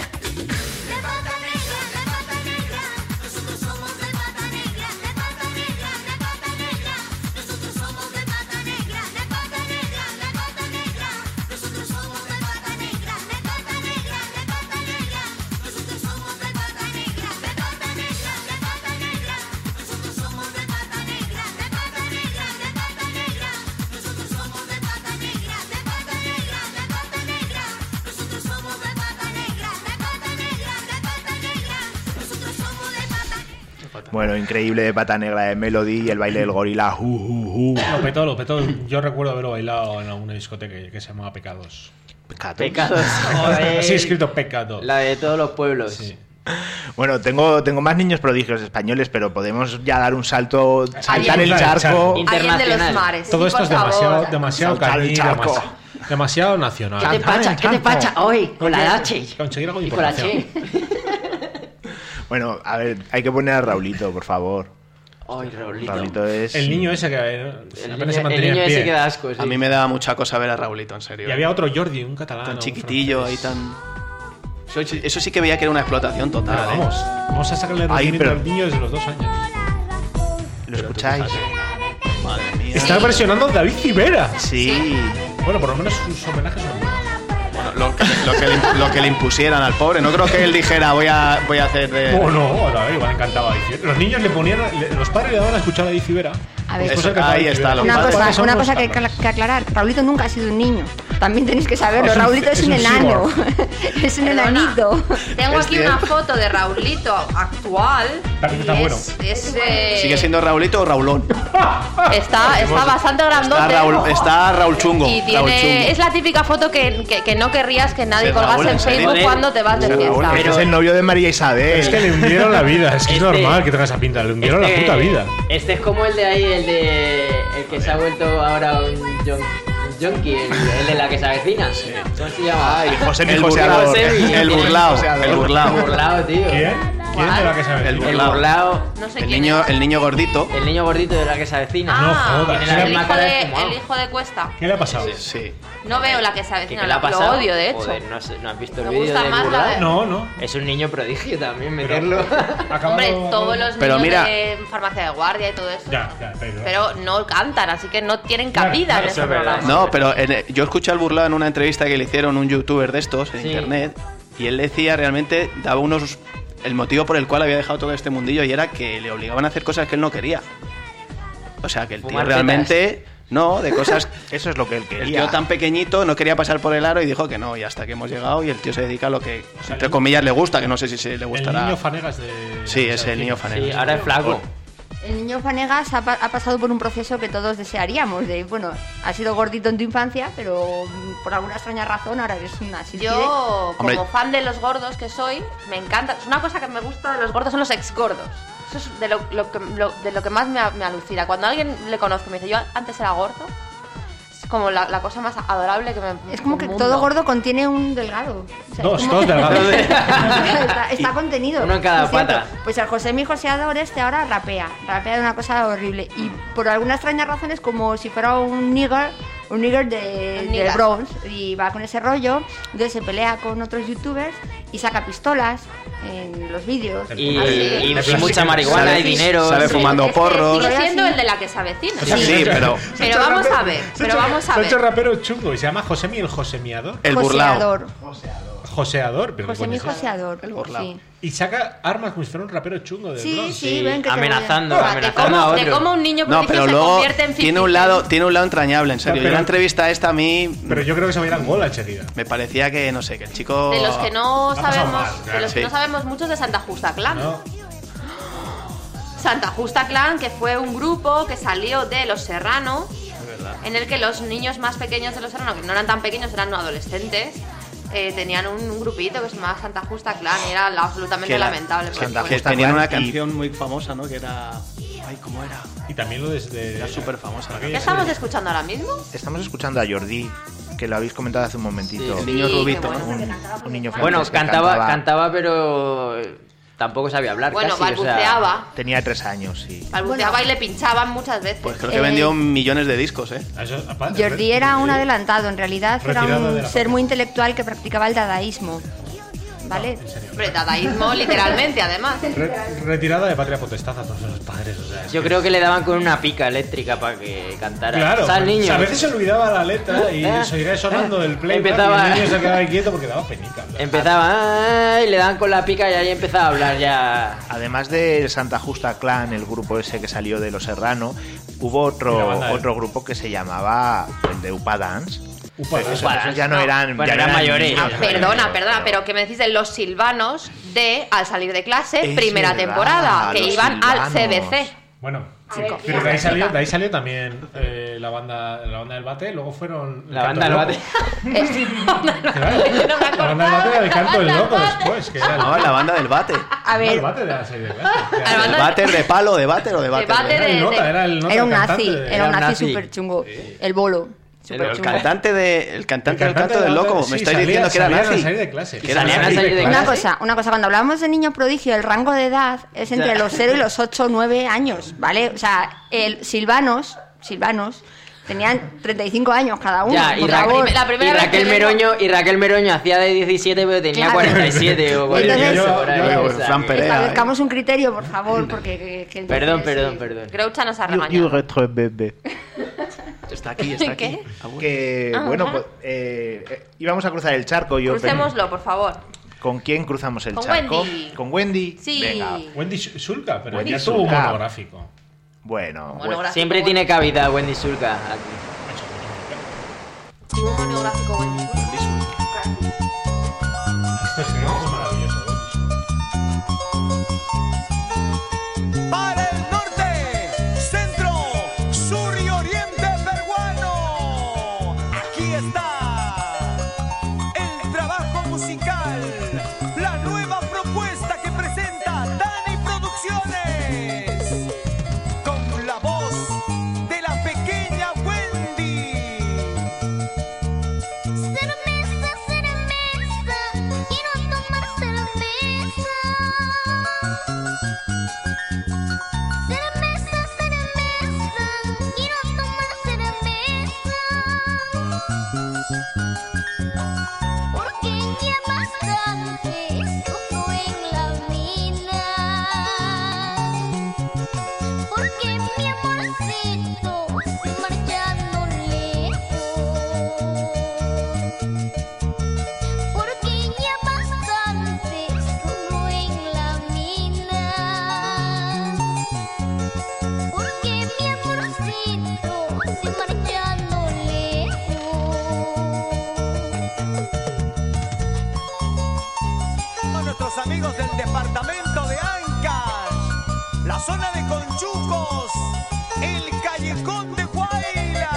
de pata negra, de pata negra, nosotros somos de pata negra, de pata negra, de pata negra, nosotros somos de pata negra, de pata negra, de pata negra, nosotros somos de pata negra, de pata negra, de pata negra, nosotros somos de pata negra, de pata negra, de pata negra, nosotros somos de pata negra, de pata negra, de pata negra, nosotros somos de pata negra, de pata negra, de pata negra, nosotros somos de pata negra, de pata negra, de pata negra, nosotros somos de pata. Bueno, increíble de Pata Negra de Melody y el baile del gorila. Uh, uh, uh. Lo petó, lo petó. Yo recuerdo haberlo bailado en alguna discoteca que, que se llamaba Pecados. Pecados. Pecados. Joder. Así escrito Pecado. La de todos los pueblos. Sí. Bueno, tengo, tengo más niños prodigios españoles, pero podemos ya dar un salto, saltar el Alguien charco. charco. Alguien de los Internacional. mares. Todo sí, esto por es demasiado, favor. demasiado Saltar el cañí, charco. demasiado, demasiado nacional. ¿Qué te pacha? ¿Qué te pacha? hoy? Con la H. Conseguir algo de Y con la información. Che. Bueno, a ver, hay que poner a Raulito, por favor. Ay, Raulito. Raulito es... El niño ese que eh, El apenas niño, se el mantenía niño en ese pie. que da asco, sí. A mí me daba mucha cosa ver a Raulito, en serio. Y había otro Jordi, un catalán. Tan un chiquitillo francés. y tan... Eso, eso sí que veía que era una explotación total. Pero ¿eh? vamos, vamos a sacarle el Ay, rendimiento pero- al niño desde los dos años. ¿Lo escucháis? Madre mía. Está versionando David Civera. Sí. Bueno, por lo menos sus homenajes son buenos. Bueno, lo, que, lo, que le, lo que le impusieran al pobre. No creo que él dijera voy a, voy a hacer de... Oh, no, a ver, igual encantaba a David Civera. Los niños le ponían, le- los padres le daban a escuchar a David Civera. A ver, Después Eso, le cantaba ahí David está, Civera. lo una padres cosa, son una los cosa que, hay cabros. que aclarar. Raulito nunca ha sido un niño. También tenéis que saberlo. Es un- Raulito es, es un un enano. es un Perdona. enanito. Tengo Es aquí una cierto. foto de Raulito actual. También está y bueno. es- es, eh, ¿Sigue siendo Raulito o Raulón? Está, está bastante grandote. Está Raúl, está Raúl Chungo. Y Raúl tiene, Chungo. es la típica foto que, que, que no querrías que nadie ¿Es colgase Raúl, en en serio? Facebook Joder. cuando te vas de Raúl, fiesta. que Pero- es el novio de María Isabel. Es que le hundieron la vida, es que es Este- normal que tenga esa pinta, le hundieron Este- la puta vida. Este es como el de ahí, el de. El que se ha vuelto ahora un jon- un junkie, el, el de la que se avecina. ¿Cómo se llama? Ay, José mi El joseador. burlao, José mi- el burlao, el burlao. Burlao, tío. ¿Quién? ¿Quién de la que sabe? El El burlao. burlao. No sé El quién niño, es. el niño gordito. El niño gordito de la que se avecina. Ah, No jodas. Tiene la el, misma hijo cara de de, fumado. el hijo de Cuesta. ¿Qué le ha pasado? Sí. No veo la que se ¿Qué, avecina, qué le ha lo pasado? odio, de hecho. Joder, ¿no has, no has visto el Me vídeo gusta del más la burlao? de- No, no. Es un niño prodigio también Pero- meterlo. ha acabado- Hombre, todos los Pero niños mira- de farmacia de guardia y todo eso. Ya, ya, pero. Pero no cantan, así que no tienen Claro, cabida claro, en eso ese es verdad. programa. No, pero en- yo escuché al burlao en una entrevista que le hicieron un youtuber de estos en Sí. internet y él decía realmente, daba unos el motivo por el cual había dejado todo este mundillo y era que le obligaban a hacer cosas que él no quería. O sea, que el tío Fumar realmente No, de cosas... Eso es lo que él El quería. tío tan pequeñito no quería pasar por el aro y dijo que no, y hasta que hemos llegado y el tío se dedica a lo que, sea, entre el- comillas, le gusta, que no sé si se le El gustará. niño Fanegas de... Sí, de es el niño Fanegas. Sí, ahora es flaco. El niño Fanegas ha, pa- ha pasado por un proceso que todos desearíamos. De, bueno, has sido gordito en tu infancia, pero mm, por alguna extraña razón ahora eres una sílfide. Yo, como Hombre. fan de los gordos que soy, me encanta. Es una cosa que me gusta de los gordos, son los ex gordos. Eso es de lo, lo que, lo- de lo que más me, me alucina. Cuando alguien le conozco y me dice, yo antes era gordo, es como la, la cosa más adorable que me. Es como del que mundo. todo gordo contiene un delgado. O sea, Dos, es como- dos delgados. está, está contenido. uno en cada Es cierto. pata. Pues el José mi joseador este ahora rapea. Rapea de una cosa horrible. Y por alguna extraña razón es como si fuera un nigger, un nigger de, Un de nigger. Bronx. Y va con ese rollo. Entonces se pelea con otros youtubers y saca pistolas en los vídeos. Y, Ah, sí. y- y Pero mucha sí, marihuana sabe- y dinero. sabe sí. fumando Es que porros. Sigue siendo Sí. el de la que se avecina. Sí, pero Pero vamos a ver, Se ha pero hecho- vamos a se ha ver. hecho rapero chungo y se llama Josemi el Josemiador. el burlao. Joseador. Joseador, pero ¿qué José mi coño es eso? joseador. El burlao. Sí, Y saca armas como si fuera un rapero chungo de sí, Bronx. sí, ven que te amenazando, O sea, de amenazando a cómo, de otro. cómo un niño No, prodigio pero se luego convierte en tiene un fifty lado, Cent. tiene un lado entrañable, en serio. Pero- Yo la entrevista esta a mí Pero yo creo que se va a ir a Angola enseguida. me parecía que, no sé, que el chico... De los que no Ha pasado sabemos, mal, de claro. los que Sí. no sabemos muchos de Santa Justa Clan. ¿No? Santa Justa Clan, que fue un grupo que salió de Los Serrano, en el que los niños más pequeños de Los Serrano, que no eran tan pequeños, eran adolescentes, eh, tenían un, un grupito que se llamaba Santa Justa Clan y era la- absolutamente Que la- lamentable. porque Santa fue- Que Justa tenían Clan una y- canción muy famosa, ¿no? Que era... Ay, ¿cómo era? Y también lo desde... Era súper famosa. aquella ¿Qué estamos serie. escuchando ahora mismo? Estamos escuchando a Jordi, que lo habéis comentado hace un momentito. Sí, el niño Sí, rubito, qué ¿no? bueno. Un, un niño Bueno, francés que cantaba, cantaba, pero tampoco sabía hablar. Bueno, casi, o sea, balbuceaba. Tenía tres años, sí. Balbuceaba Bueno. y le pinchaban muchas veces. Pues creo que Eh, vendió millones de discos, ¿eh? Eso, aparte, Jordi era un adelantado, en realidad era Retirado de un la ser patria. muy intelectual que practicaba el dadaísmo. ¿Vale? En serio. Hombre, dadaísmo literalmente, además. Re- retirada de patria potestad a todos los padres. O sea, es Yo que- creo que le daban con una pica eléctrica para que cantara. Claro, Sal, pues, niño. a veces se olvidaba la letra y Eh, seguía sonando del playback empezaba- y el niño se quedaba ahí quieto porque daba penica. ¿verdad? Empezaba "Ay", le daban con la pica y ahí empezaba a hablar ya. Además del Santa Justa Clan, el grupo ese que salió de Los Serrano, hubo Y la otro banda, ¿eh? otro grupo que se llamaba el de Upa Dance. Upa, Esos- upa, esos ya no eran, Bueno, ya no eran mayores. niños, Ah, ya perdona, eran- perdona, pero ¿qué me decís de los silvanos de Al salir de clase, Es primera verdad, temporada? Que los iban al C B silvanos. C. Bueno, Chico, pero de ahí, chica. salió, de ahí salió también eh, la, banda, la banda del bate, luego fueron... el La Canto banda del del Loco. bate. Claro, la banda del bate era el canto del loco después, que era el, No, la banda del bate. A el ver, bate de la serie de clase. La banda- ¿Váter de palo, de váter o de váter? váter Era el de- nota, era el nota era un el nazi, cantante de- era un un nazi nazi. súper chungo. El bolo. El- El cantante, de, el cantante El del canto de del la loco. banda- Me sí, estáis salía- diciendo que era salían a nazi. salir de clase. Que era Salían a nazi. salir de Una clase. cosa, una cosa, cuando hablamos de niño prodigio, el rango de edad es entre Ya. los cero y los ocho o nueve años, ¿vale? O sea, el Silvanos, Silvanos, tenían treinta y cinco años cada uno. Ya, y, por Ra- favor. La primera y vez Raquel que vengo- Meroño y Raquel Meroño hacía de diecisiete pero tenía Claro. cuarenta y siete o cuarenta y ocho Entonces- por ahí, Yo- yo- o sea Fran que- Perea. Establezcamos un criterio, por favor, porque... que- que Perdón, entonces, perdón, sí. perdón. Groucha nos ha You- regañado. you retro bebé. Está aquí, está aquí. ¿Qué? Ah, bueno. Que, Ah, bueno, ajá. pues, eh, eh, íbamos a cruzar el charco. Yo Crucémoslo, por favor. ¿Con quién cruzamos el Con charco? Wendy. ¿Con Wendy? Sí. Venga. Wendy Sulka, pero Wendy ya tuvo un Sulka. monográfico. Bueno, Monográfico. Siempre tiene cabida Wendy Sulka aquí. Tuvo un monográfico Wendy Sulka. Este es maravilloso. Para el norte, centro, sur y oriente peruano. Aquí está el trabajo musical, la nueva propuesta que presenta Dani Producciones, con la voz de la pequeña Wendy. Cerveza, cerveza, quiero tomar cerveza. la zona de Conchucos, el callejón de Guaylas.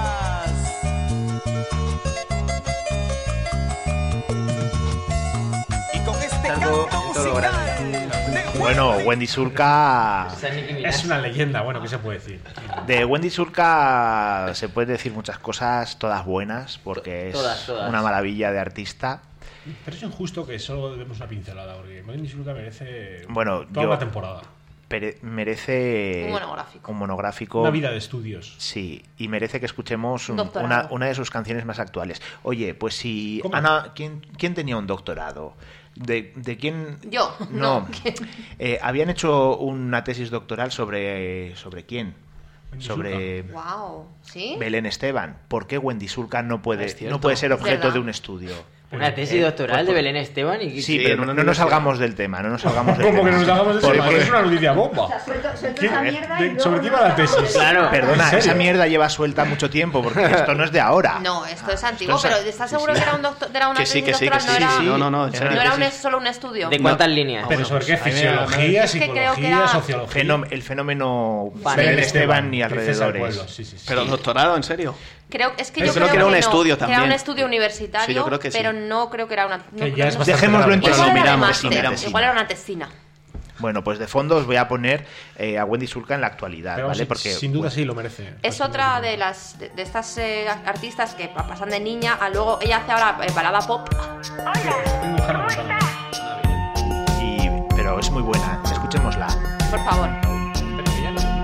Y con este Tanto- canto todo musical de Bueno, Wendy Sulca... Es una leyenda, bueno, ¿qué se puede decir? De Wendy Sulca se puede decir muchas cosas, todas buenas, porque es Todas, todas. una maravilla de artista. Pero es injusto que solo debemos una pincelada, porque Wendy Sulca merece Bueno, toda yo- una temporada. Pere- merece Un monográfico. un monográfico. Una vida de estudios. Sí, y merece que escuchemos un- Doctorado. una, una de sus canciones más actuales. Oye, pues si ¿Cómo? Ana, ¿quién, quién tenía un doctorado? ¿De, de quién? Yo, No. no. Eh, habían hecho una tesis doctoral sobre sobre quién? Wendy Sobre Wow, ¿sí? Belén Esteban. ¿Por qué Wendy Sulca no puede Es cierto. no puede ser Es objeto verdad. de un estudio? Una tesis Eh, doctoral pues, de pues- Belén Esteban y Sí, Sí, pero en no, una no nos universidad. salgamos del tema, no nos salgamos del ¿Cómo tema. que nos hagamos de eso? Porque- Es una noticia bomba. Suelto, suelto ¿Quién- esa de- mierda y luego ¿Sobre qué no iba la hablamos de tesis? eso. Claro. Perdona, ¿En serio? esa mierda lleva suelta mucho tiempo, porque esto no es de ahora. No, esto es Ah, antiguo, esto es- pero ¿estás seguro que era un doctor, era una Que sí, tesis que sí, que doctoral? sí. No era, sí, No, no, no, en no serio. no era que un, sí. es- solo un estudio. ¿De cuántas líneas? ¿Pero bueno, sobre qué? pues, a mí me- Fisiología, Es que creo que psicología, era- sociología. Fenóm- el fenómeno Vale. Belén Esteban y Princesa del alrededores. pueblo, sí, sí, sí. Pero doctorado, ¿en serio? Creo, es que Yo yo creo que era un no, estudio que era también. un estudio universitario, Sí, yo creo que sí. pero no creo que era una... no Que creo- ya es no- bastante Dejémoslo en grave. tesina. Igual era de miramos, máster, lo miramos. igual era una tesina. Bueno, pues de fondo os voy a poner eh, a Wendy Sulca en la actualidad, Pero ¿vale? sí, Porque sin duda bueno, sí lo merece. Es otra de las de, de estas eh, artistas que pa- pasan de niña a luego ella hace ahora eh, balada pop. Tengo Hannah Montana. y- pero es muy buena. Escuchémosla. Por favor. Pero que ya no.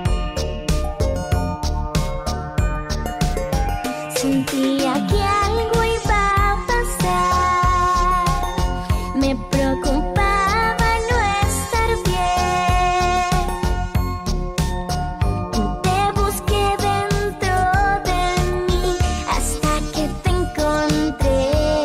Sentía que algo iba a pasar. Me preocupaba no estar bien. Te busqué dentro de mí hasta que te encontré.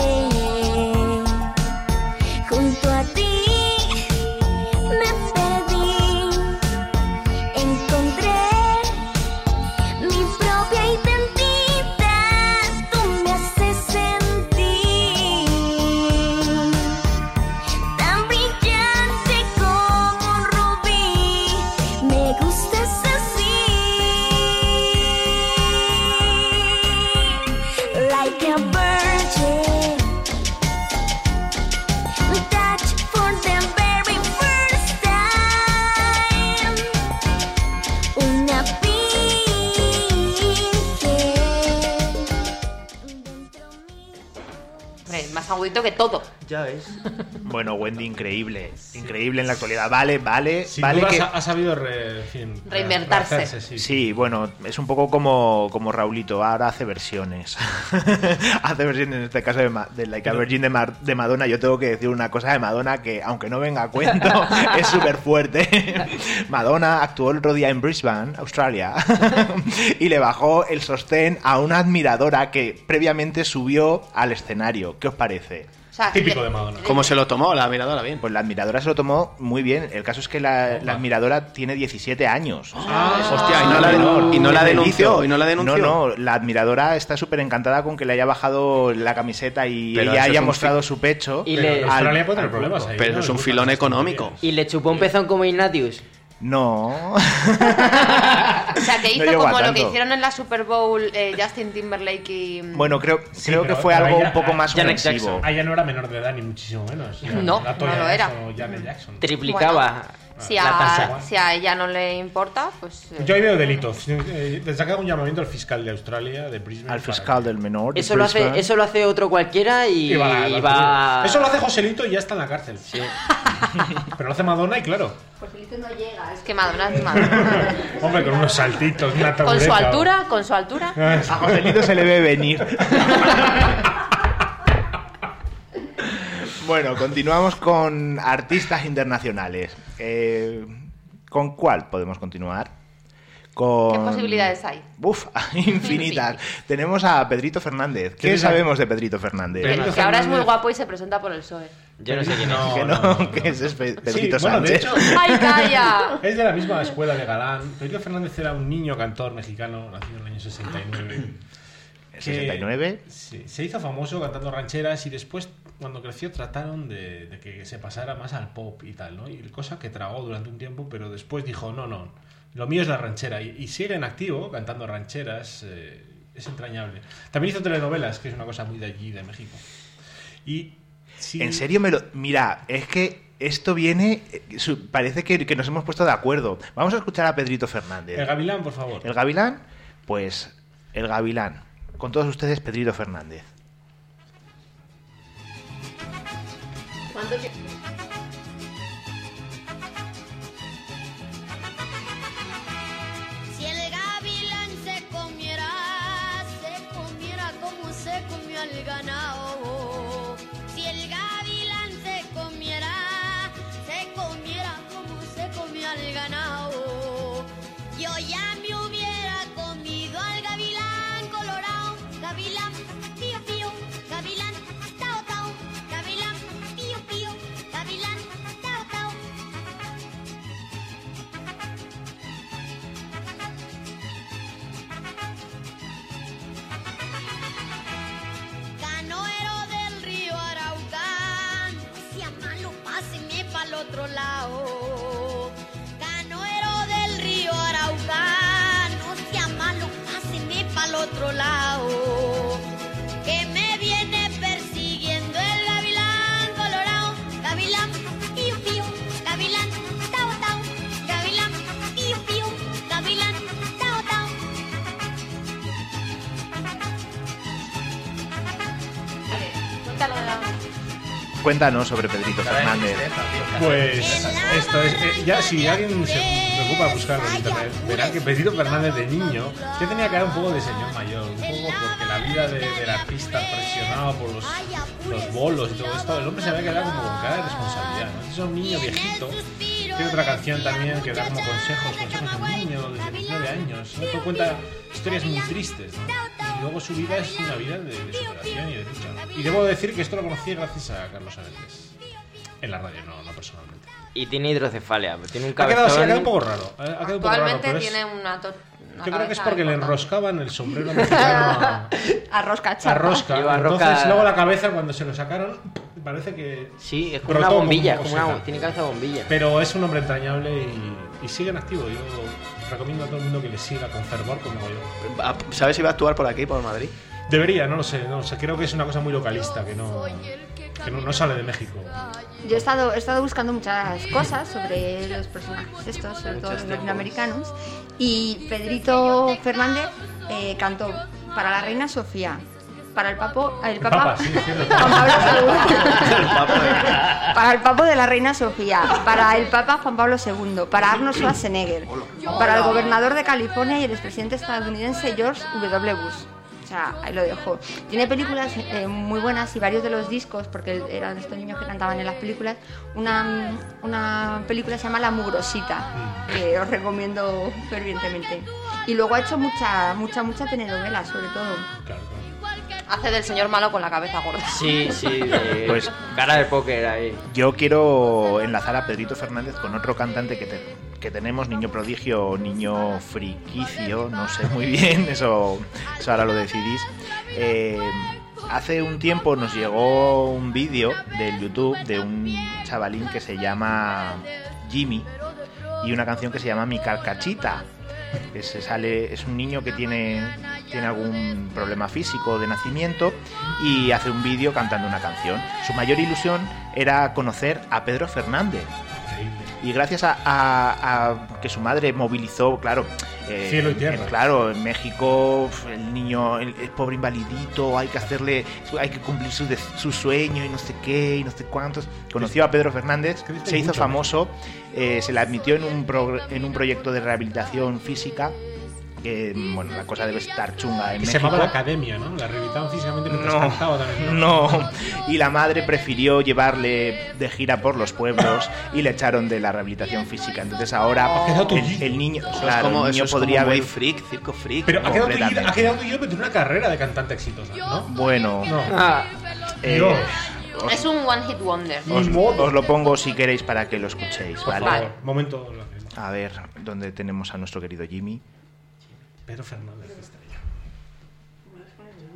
Junto a ti me perdí. Encontré mi propia identidad, tú me haces sentir tan brillante como un rubí, me gustas así, like a virgin, touch for the very first time. Una Hombre, más agudito que todo. Ya ves. Bueno, Wendy, increíble. Increíble en la actualidad. Vale, vale, Sin vale duda que... ha ha sabido re- en fin, Reinventarse. rehacerse, sí. Sí, bueno, es un poco como, como Raulito, ahora hace versiones. Hace versiones en este caso de, Ma- de Like a Virgin de, Mar- de Madonna. Yo tengo que decir una cosa de Madonna que, aunque no venga a cuento, es súper fuerte. Madonna actuó el otro día en Brisbane, Australia, y le bajó el sostén a una admiradora que previamente subió al escenario. ¿Qué os parece? O sea, Típico le- de Madonna. ¿Cómo se lo tomó la miradora? Bien. Pues la admiradora se lo tomó muy bien. El caso es que la, la admiradora tiene diecisiete años. O sea, Ah, es- hostia, y no es la menor. denun- y no la Es denunció, delito. y no la denunció. No, no, la admiradora está súper encantada con que le haya bajado la camiseta y Pero ella eso es haya un mostrado fi- su pecho. Y Pero le- en Australia al- puede tener al problemas público. ahí. Pero ¿no? es un Les filón gustan estas económico. tonterías. Y le chupó un pezón como Ignatius. No. O sea, que No hizo llegó a como lo que tanto. hicieron en la Super Bowl eh, Justin Timberlake y... Bueno, creo, Sí, creo pero- que fue pero algo ella- un poco más Janet ofensivo. Jackson. Ah, ella no era menor de edad ni muchísimo menos. No, La Toya no lo era. Jackson o Janet Jackson. Triplicaba si, la a, tasa. si a ella no le importa, pues... eh, Yo ahí veo delitos. Eh, Desde acá un llamamiento al fiscal de Australia, de Brisbane. Al para fiscal que- del menor. de Eso lo, hace, Brisbane. eso lo hace otro cualquiera y, Y va- y va- va... Eso lo hace Joselito y ya está en la cárcel. Sí. Pero lo hace Madonna y claro. Joselito no llega. Es que Madonna es Madonna. Hombre, con unos saltitos, una Con su tabureta. altura, con su altura. A Joselito se le ve venir. Bueno, continuamos con artistas internacionales. Eh, ¿Con cuál podemos continuar? Con... ¿Qué posibilidades hay? Uf, infinitas. Tenemos a Pedrito Fernández. ¿Qué ¿Quién es? sabemos de Pedrito Fernández? Pedrito Que ahora es muy Fernández. guapo y se presenta por el P S O E. Yo no sé quién es. No, Que no, no, no, no. que ese es Pe- Pedrito Sí, bueno, de Sánchez. hecho, ¡Ay, calla! es de la misma escuela de Galán. Pedrito Fernández era un niño cantor mexicano, nacido en el año sesenta y nueve. que sesenta y nueve. sí, se hizo famoso cantando rancheras y después, cuando creció, trataron de, de que se pasara más al pop y tal, ¿no? Y cosa que tragó durante un tiempo, pero después dijo, no, no, lo mío es la ranchera. Y, y sigue en activo cantando rancheras, eh, es entrañable. También hizo telenovelas, que es una cosa muy de allí, de México. Y sí, En serio, me lo... Mira, es que esto viene... eh, su- Parece que, que nos hemos puesto de acuerdo. Vamos a escuchar a Pedrito Fernández. El Gavilán, por favor. ¿El Gavilán? Pues el Gavilán. Con todos ustedes, Pedrito Fernández. Si el gavilán se comiera, se comiera como se comió al ganado. Si el gavilán se comiera, se comiera como se comió al ganado. Yo ya me hubiera comido al gavilán colorado, gavilán pío pío, gavilán tao tao, gavilán pío pío, gavilán tao tao. Canoero del río Araucán, si a malo páseme pa'l otro lado. Canoero del río Araucán, no sea malo, páseme pa'l otro lado. Que me viene persiguiendo el gavilán colorado, gavilán pío pío, gavilán tao tao, gavilán pío pío, gavilán tao tao. Cuéntalo de la... Cuéntanos sobre Pedrito Fernández. Pues esto es, eh, ya si alguien se preocupa de buscarlo en internet, verá que Pedrito Fernández de niño ya tenía cara un poco de señor mayor, un poco porque la vida de- del artista presionado por los, los bolos y todo esto, el hombre se había quedado como con cara de responsabilidad, ¿no? Es un niño viejito. Tiene otra canción también que da como consejos, consejos a un niño desde diecinueve años, ¿no? Que cuenta historias muy tristes, ¿no? Y luego su vida es una vida de, de superación y de lucha. Y debo decir que esto lo conocí gracias a Carlos Areces. En la radio, no, no personalmente. Y tiene hidrocefalia, tiene un Ha quedado, sí, ha cabezón. quedado un poco raro. Ha ha quedado un poco raro, Actualmente pero es- tiene una, to- una yo creo que es cabeza porque le importante. enroscaban el sombrero mexicano a, Arroz a cachapa. rosca. Lleva Entonces rosca- luego la cabeza cuando se lo sacaron parece que... Sí, es como una brotó bombilla, como como una- coseta. tiene cabeza de bombilla. Pero es un hombre entrañable y, y sigue en activo. Yo recomiendo a todo el mundo que le siga con fervor como yo. Ah, ¿Sabes si va a actuar por aquí, por Madrid? Debería, no lo sé, no lo sé. Creo que es una cosa muy localista, que no, que no, no sale de México. Yo he estado, he estado buscando muchas cosas sobre los personajes estos, sobre todo los latinoamericanos, y Pedrito Fernández eh, cantó para la reina Sofía, para el papo, el papa, Papa, sí, es cierto. Juan Pablo segundo, para el papo de la reina Sofía, para el papa Juan Pablo segundo, para Arnold Schwarzenegger, para el gobernador de California y el expresidente estadounidense George W. Bush. O sea, ahí lo dejo. Tiene películas eh, muy buenas y varios de los discos, porque eran estos niños que cantaban en las películas. Una, una película se llama La Mugrosita, que os recomiendo fervientemente. Y luego ha hecho mucha, mucha, mucha telenovela, sobre todo. Claro, claro. Hace del señor malo con la cabeza gorda. Sí, sí, de Pues- cara de póker ahí. Yo quiero enlazar a Pedrito Fernández con otro cantante que, te- que tenemos, niño prodigio o niño friquicio, no sé muy bien, eso, eso ahora lo decidís. Eh, hace un tiempo nos llegó un vídeo del YouTube de un chavalín que se llama Jimmy y una canción que se llama Mi Carcachita. Que se sale, es un niño que tiene, tiene algún problema físico de nacimiento y hace un vídeo cantando una canción. Su mayor ilusión era conocer a Pedro Fernández. Increíble. Y gracias a, a- a que su madre movilizó, claro, eh, Cielo y tierra. en- claro, en México uf, el niño, el, el pobre invalidito, hay que hacerle, hay que cumplir su, de- su sueño y no sé qué y no sé cuántos. Conoció a Pedro Fernández, Crece se hizo mucho, famoso, eh, se le admitió en un, progr- en un proyecto de rehabilitación física. Que, bueno, la cosa debe estar chunga en Que se México. llamaba la academia, ¿no? La rehabilitaban físicamente mientras No, cantaba también. ¿no? no. Y la madre prefirió llevarle de gira por los pueblos y le echaron de la rehabilitación física. Entonces ahora Ha quedado el, tullito. el niño, Eso claro, es como, el eso niño es como podría muy haber. freak, circo freak. Pero ha quedado, tullido, completamente. ha quedado tullido, pero tiene una carrera de cantante exitosa, ¿no? Bueno, No. Ah, eh, Dios. os, Es un one hit wonder. os- Ni modo. os lo pongo si queréis para que lo escuchéis, Por ¿vale? favor, momento. A ver, ¿dónde tenemos a nuestro querido Jimmy? Pedro Fernández Estrella.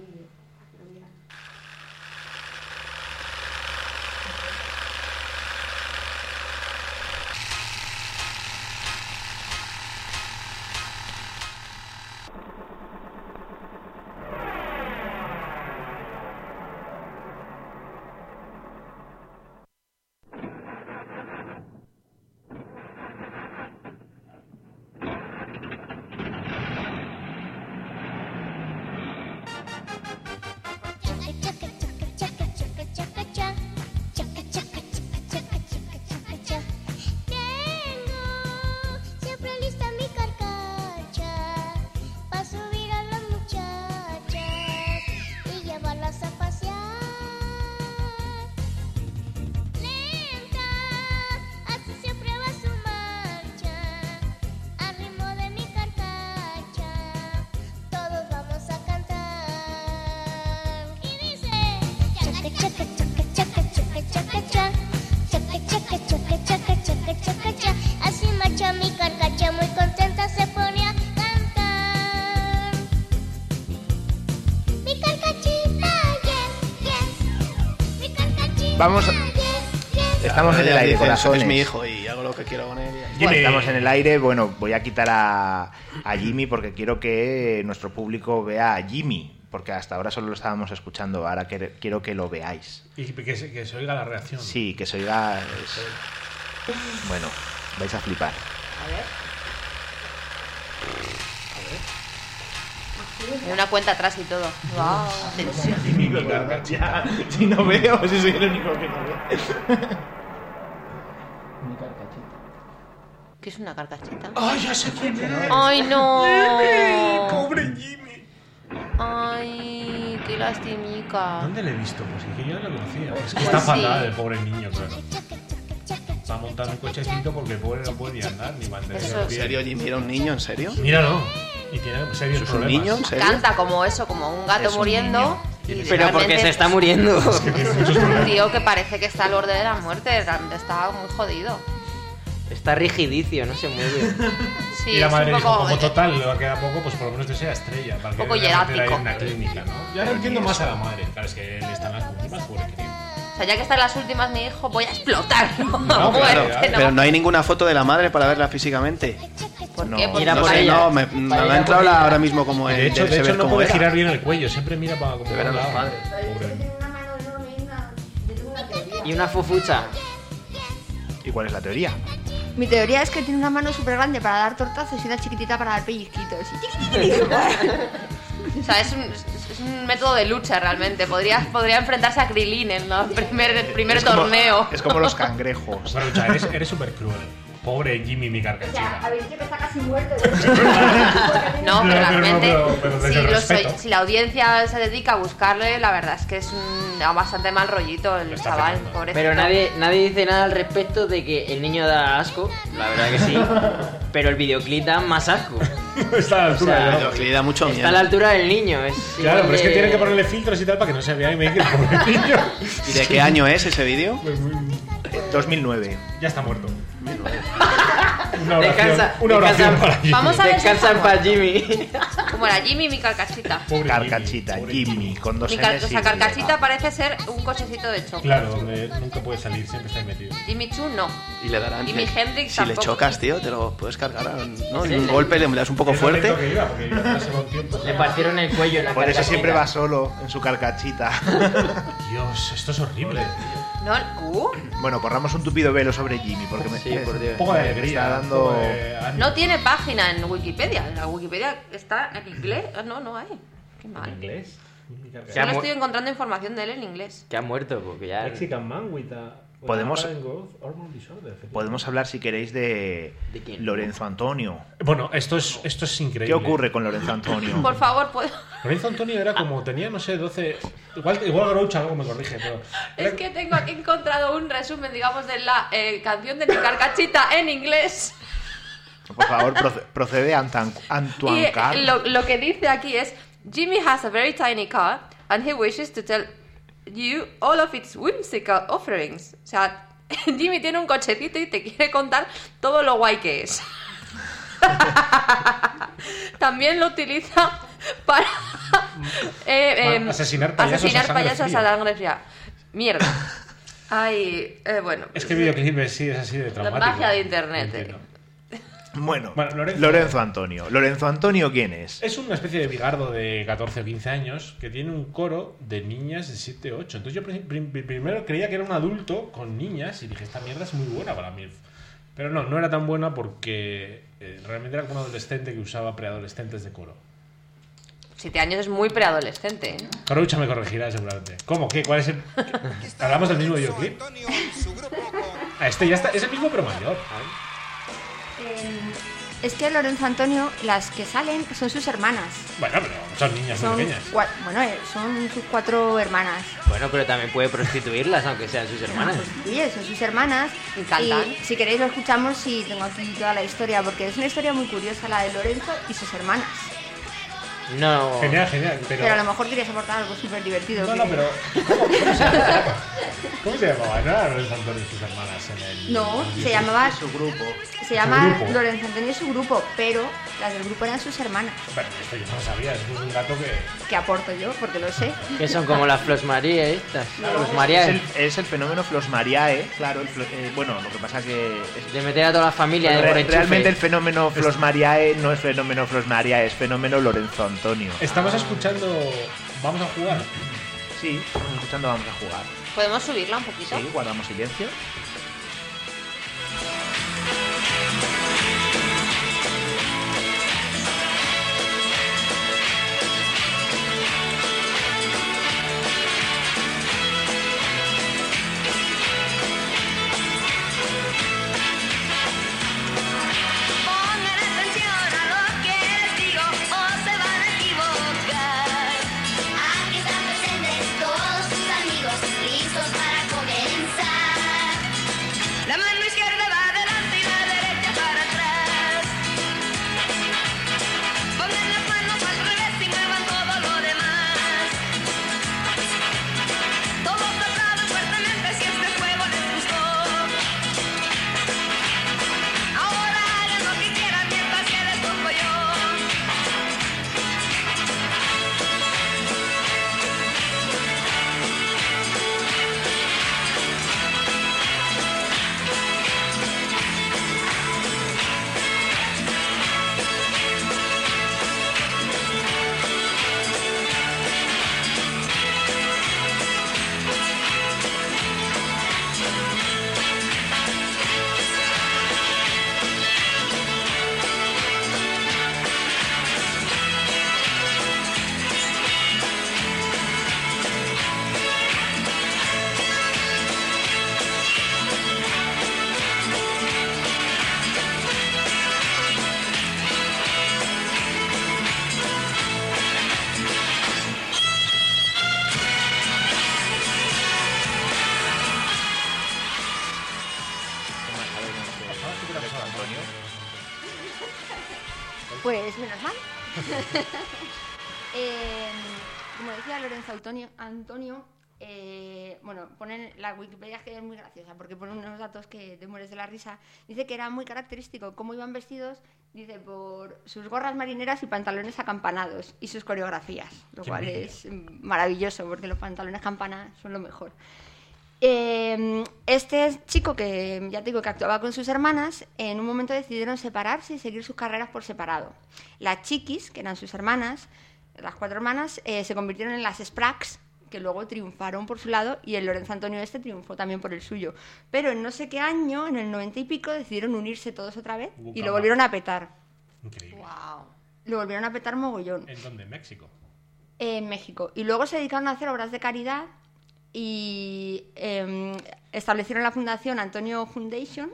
vamos. a- Estamos en el Ella aire, dice, corazones. es mi hijo y hago lo que quiero con él. Bueno, estamos en el aire. Bueno, voy a quitar a, a Jimmy porque quiero que nuestro público vea a Jimmy. Porque hasta ahora solo lo estábamos escuchando. Ahora que- quiero que lo veáis. Y que se, que se oiga la reacción. Sí, que se oiga. es- Bueno, vais a flipar. A ver. Hay una cuenta atrás y todo. Wow. Jimmy, ya, si no veo, si soy el único que no ve. ¿Qué es una carcachita? ¡Ay, ya sé quién es! ¡Ay, no! ¡Pobre Jimmy! ¡Ay, qué lastimica! ¿Dónde le he visto? Pues es que yo no lo conocía. Es que Pues está sí. fatal el pobre niño, claro. Va a montar un cochecito porque el pobre no puede ni andar ni mantenerse Eso. ¿En bien. serio, Jimmy era un niño? ¿En serio? Míralo. Y tiene serios ¿Es un problemas. niño? ¿En serio? Canta como eso, como un gato Es un muriendo. Y Pero porque realmente, se está pues, muriendo. Es un tío que parece que está al borde de la muerte. Realmente está muy jodido. Está rigidicio, no se mueve. Sí, Y la es madre un dijo, poco. como total, le va a quedar poco, pues por lo menos que sea estrella. Para que poco no la meter ahí hierático. en una clínica, ¿no? Ya no entiendo más a la madre. Claro, es que él está en las últimas, pobre crío. O sea, ya que está en las últimas, mi hijo, voy a explotar. No, A claro, muerte, claro. Pero no hay ninguna foto de la madre para verla físicamente. ¿Por No. qué? Porque Mira No por sé, ella. no, me, me Para ha ella entrado por la- ella. ahora mismo como De el hecho, de debe hecho ver no cómo puede era. girar bien el cuello, siempre mira para como De ver a los lado. padres. Pobre. Y una fufucha. ¿Y cuál es la teoría? Mi teoría es que tiene una mano súper grande para dar tortazos y una chiquitita para dar pellizquitos. O sea, es un, es un método de lucha realmente. Podría, podría enfrentarse a Krilin en el primer, el primer Es como- torneo. es como los cangrejos. Bueno, Lucha, eres eres súper cruel. Pobre Jimmy, mi carcachita. habéis dicho que está casi muerto. No, pero No, pero no, realmente, pero- pero desde si, el los respeto. oy- si la audiencia se dedica a buscarle, la verdad es que es un, a bastante mal rollito el Lo está chaval, petando. pobrecito. Pero nadie, nadie dice nada al respecto de que el niño da asco, la verdad que sí. Pero el videoclip da más asco. Está a la altura, O sea, ya. Pero que le da mucho Está a la miedo. altura del niño. Es Claro, igual pero es que de- tienen que ponerle filtros y tal para que no se vea y me diga que el pobre niño. ¿Y de qué año es ese vídeo? Pues muy- dos mil nueve. Ya está muerto. Una oración, Descansa, una oración descansa. para Jimmy. Vamos a ver si Descansa en está paz, Jimmy. Como era Jimmy, mi carcachita. Pobre Carcachita, pobre Jimmy, con dos Mi car- N's o y sea, Y. carcachita parece ser un cochecito de choque. Claro, donde nunca puede salir, siempre está ahí metido. Jimmy Choo no. Y le darán. Y mi Hendrix Si le tampoco. chocas, tío, te lo puedes cargar. ¿no? Sí, Un sí. golpe le das un poco Es lo lento fuerte. que iba, porque iba atrás lleva un tiempo. Le partieron el cuello en la Por eso carcachita. siempre va solo en su carcachita. Dios, esto es horrible. No, uh, Bueno, corramos un tupido velo sobre Jimmy porque me, Sí, por Dios. Un poco de me alegría, está un poco dando. de ánimo. no tiene página en Wikipedia. La Wikipedia está en inglés. Ah, No, no hay. Qué ¿En mal. inglés? Se ha Solo mu- estoy encontrando información de él en inglés. Que ha muerto, porque ya. Mexican man with a... with Podemos- a growth hormone disorder. Podemos hablar si queréis de ¿De quién? Lorenzo Antonio. Bueno, esto es, esto es increíble. ¿Qué ocurre con Lorenzo Antonio? Por favor, puedo. Lorenzo Antonio era como, tenía, no sé, doce... Igual, igual Groucho algo me corrige, pero... Es que tengo aquí encontrado un resumen, digamos, de la eh, canción de mi carcachita en inglés. Por favor, proce- procede Antan- Y Antoine eh, Carl. lo, lo que dice aquí es: Jimmy has a very tiny car and he wishes to tell you all of its whimsical offerings. O sea, Jimmy tiene un cochecito y te quiere contar todo lo guay que es. También lo utiliza para eh, em, Asesinar payasos asesinar a sangre payasos fría. a sangre fría. Mierda. Ay, eh, bueno. Es que el videoclip sí es así de traumático. magia de internet, Entiendo. Bueno, Bueno, Lorenzo- Lorenzo Antonio. ¿Lorenzo Antonio quién es? Es una especie de bigardo de catorce o quince años que tiene un coro de niñas de siete o ocho. Entonces yo prim- prim- primero creía que era un adulto con niñas y dije, esta mierda es muy buena para mí. Pero no, no era tan buena porque eh, realmente era como un adolescente que usaba preadolescentes de coro. Siete años es muy preadolescente, ¿eh? Corucha me corregirá seguramente. ¿Cómo? ¿Qué? ¿Cuál es el...? ¿Hablamos del mismo videoclip? Ah, este ya está, es el mismo pero mayor. Eh, es que Lorenzo Antonio, las que salen son sus hermanas. Bueno, pero son niñas muy Son pequeñas. cua- bueno, eh, son sus cuatro hermanas. Bueno, pero también puede prostituirlas, aunque sean sus hermanas. Sí, son sus hermanas. Y cantan. Y si queréis lo escuchamos y tengo aquí toda la historia, porque es una historia muy curiosa la de Lorenzo y sus hermanas. No. Genial, genial. Pero, Pero a lo mejor querías aportar algo súper divertido. no, que- no, pero. ¿Cómo, cómo se llamaba? ¿Cómo se llamaba? ¿No era Lorenzo Antonio y sus hermanas en el.? No, en el se llamaba... Su grupo. Se llama grupo. Lorenzo Antonio y su grupo, pero las del grupo eran sus hermanas. Bueno, esto yo no lo sabía, esto es un dato que. Que aporto yo, porque lo sé. Que son como las Flos María estas. Flos María Es el, es el fenómeno Flos Mariae, claro. El flo- eh, bueno, lo que pasa que... es- de meter a toda la familia de Re- por enchufe. realmente el fenómeno Flos Mariae no es fenómeno Flos Mariae, es fenómeno Lorenzo Antonio. Estamos escuchando. Vamos a jugar. Sí, estamos escuchando, vamos a jugar. ¿Podemos subirla un poquito? Sí, guardamos silencio. Pongan atención a lo que les digo o se van a equivocar. Aquí están presentes todos sus amigos, listos para comenzar. La mano izquierda va adelante y la derecha para atrás. Pongan las manos al revés y muevan todo lo demás. Todos aplaudan fuertemente si este juego les gustó. Ahora hagan lo que quieran mientras que les toco yo. Pues menos mal. Eh, como decía Lorenzo Antonio, Antonio eh, bueno, ponen la Wikipedia, que es muy graciosa porque pone unos datos que te mueres de la risa. Dice que era muy característico cómo iban vestidos, dice, por sus gorras marineras y pantalones acampanados y sus coreografías, lo Qué cual envidia. es mm, maravilloso porque los pantalones campana son lo mejor. Eh, este chico que ya te digo que actuaba con sus hermanas, en un momento decidieron separarse y seguir sus carreras por separado. Las chiquis, que eran sus hermanas, las cuatro hermanas, eh, se convirtieron en las Sprags, que luego triunfaron por su lado, y el Lorenzo Antonio este triunfó también por el suyo. Pero en no sé qué año, en el noventa y pico, decidieron unirse todos otra vez Hubo y lo cambio. volvieron a petar. Increíble. Wow. Lo volvieron a petar mogollón. ¿En dónde? ¿En México? En México. Y luego se dedicaron a hacer obras de caridad y eh, establecieron la fundación Antonio Foundation.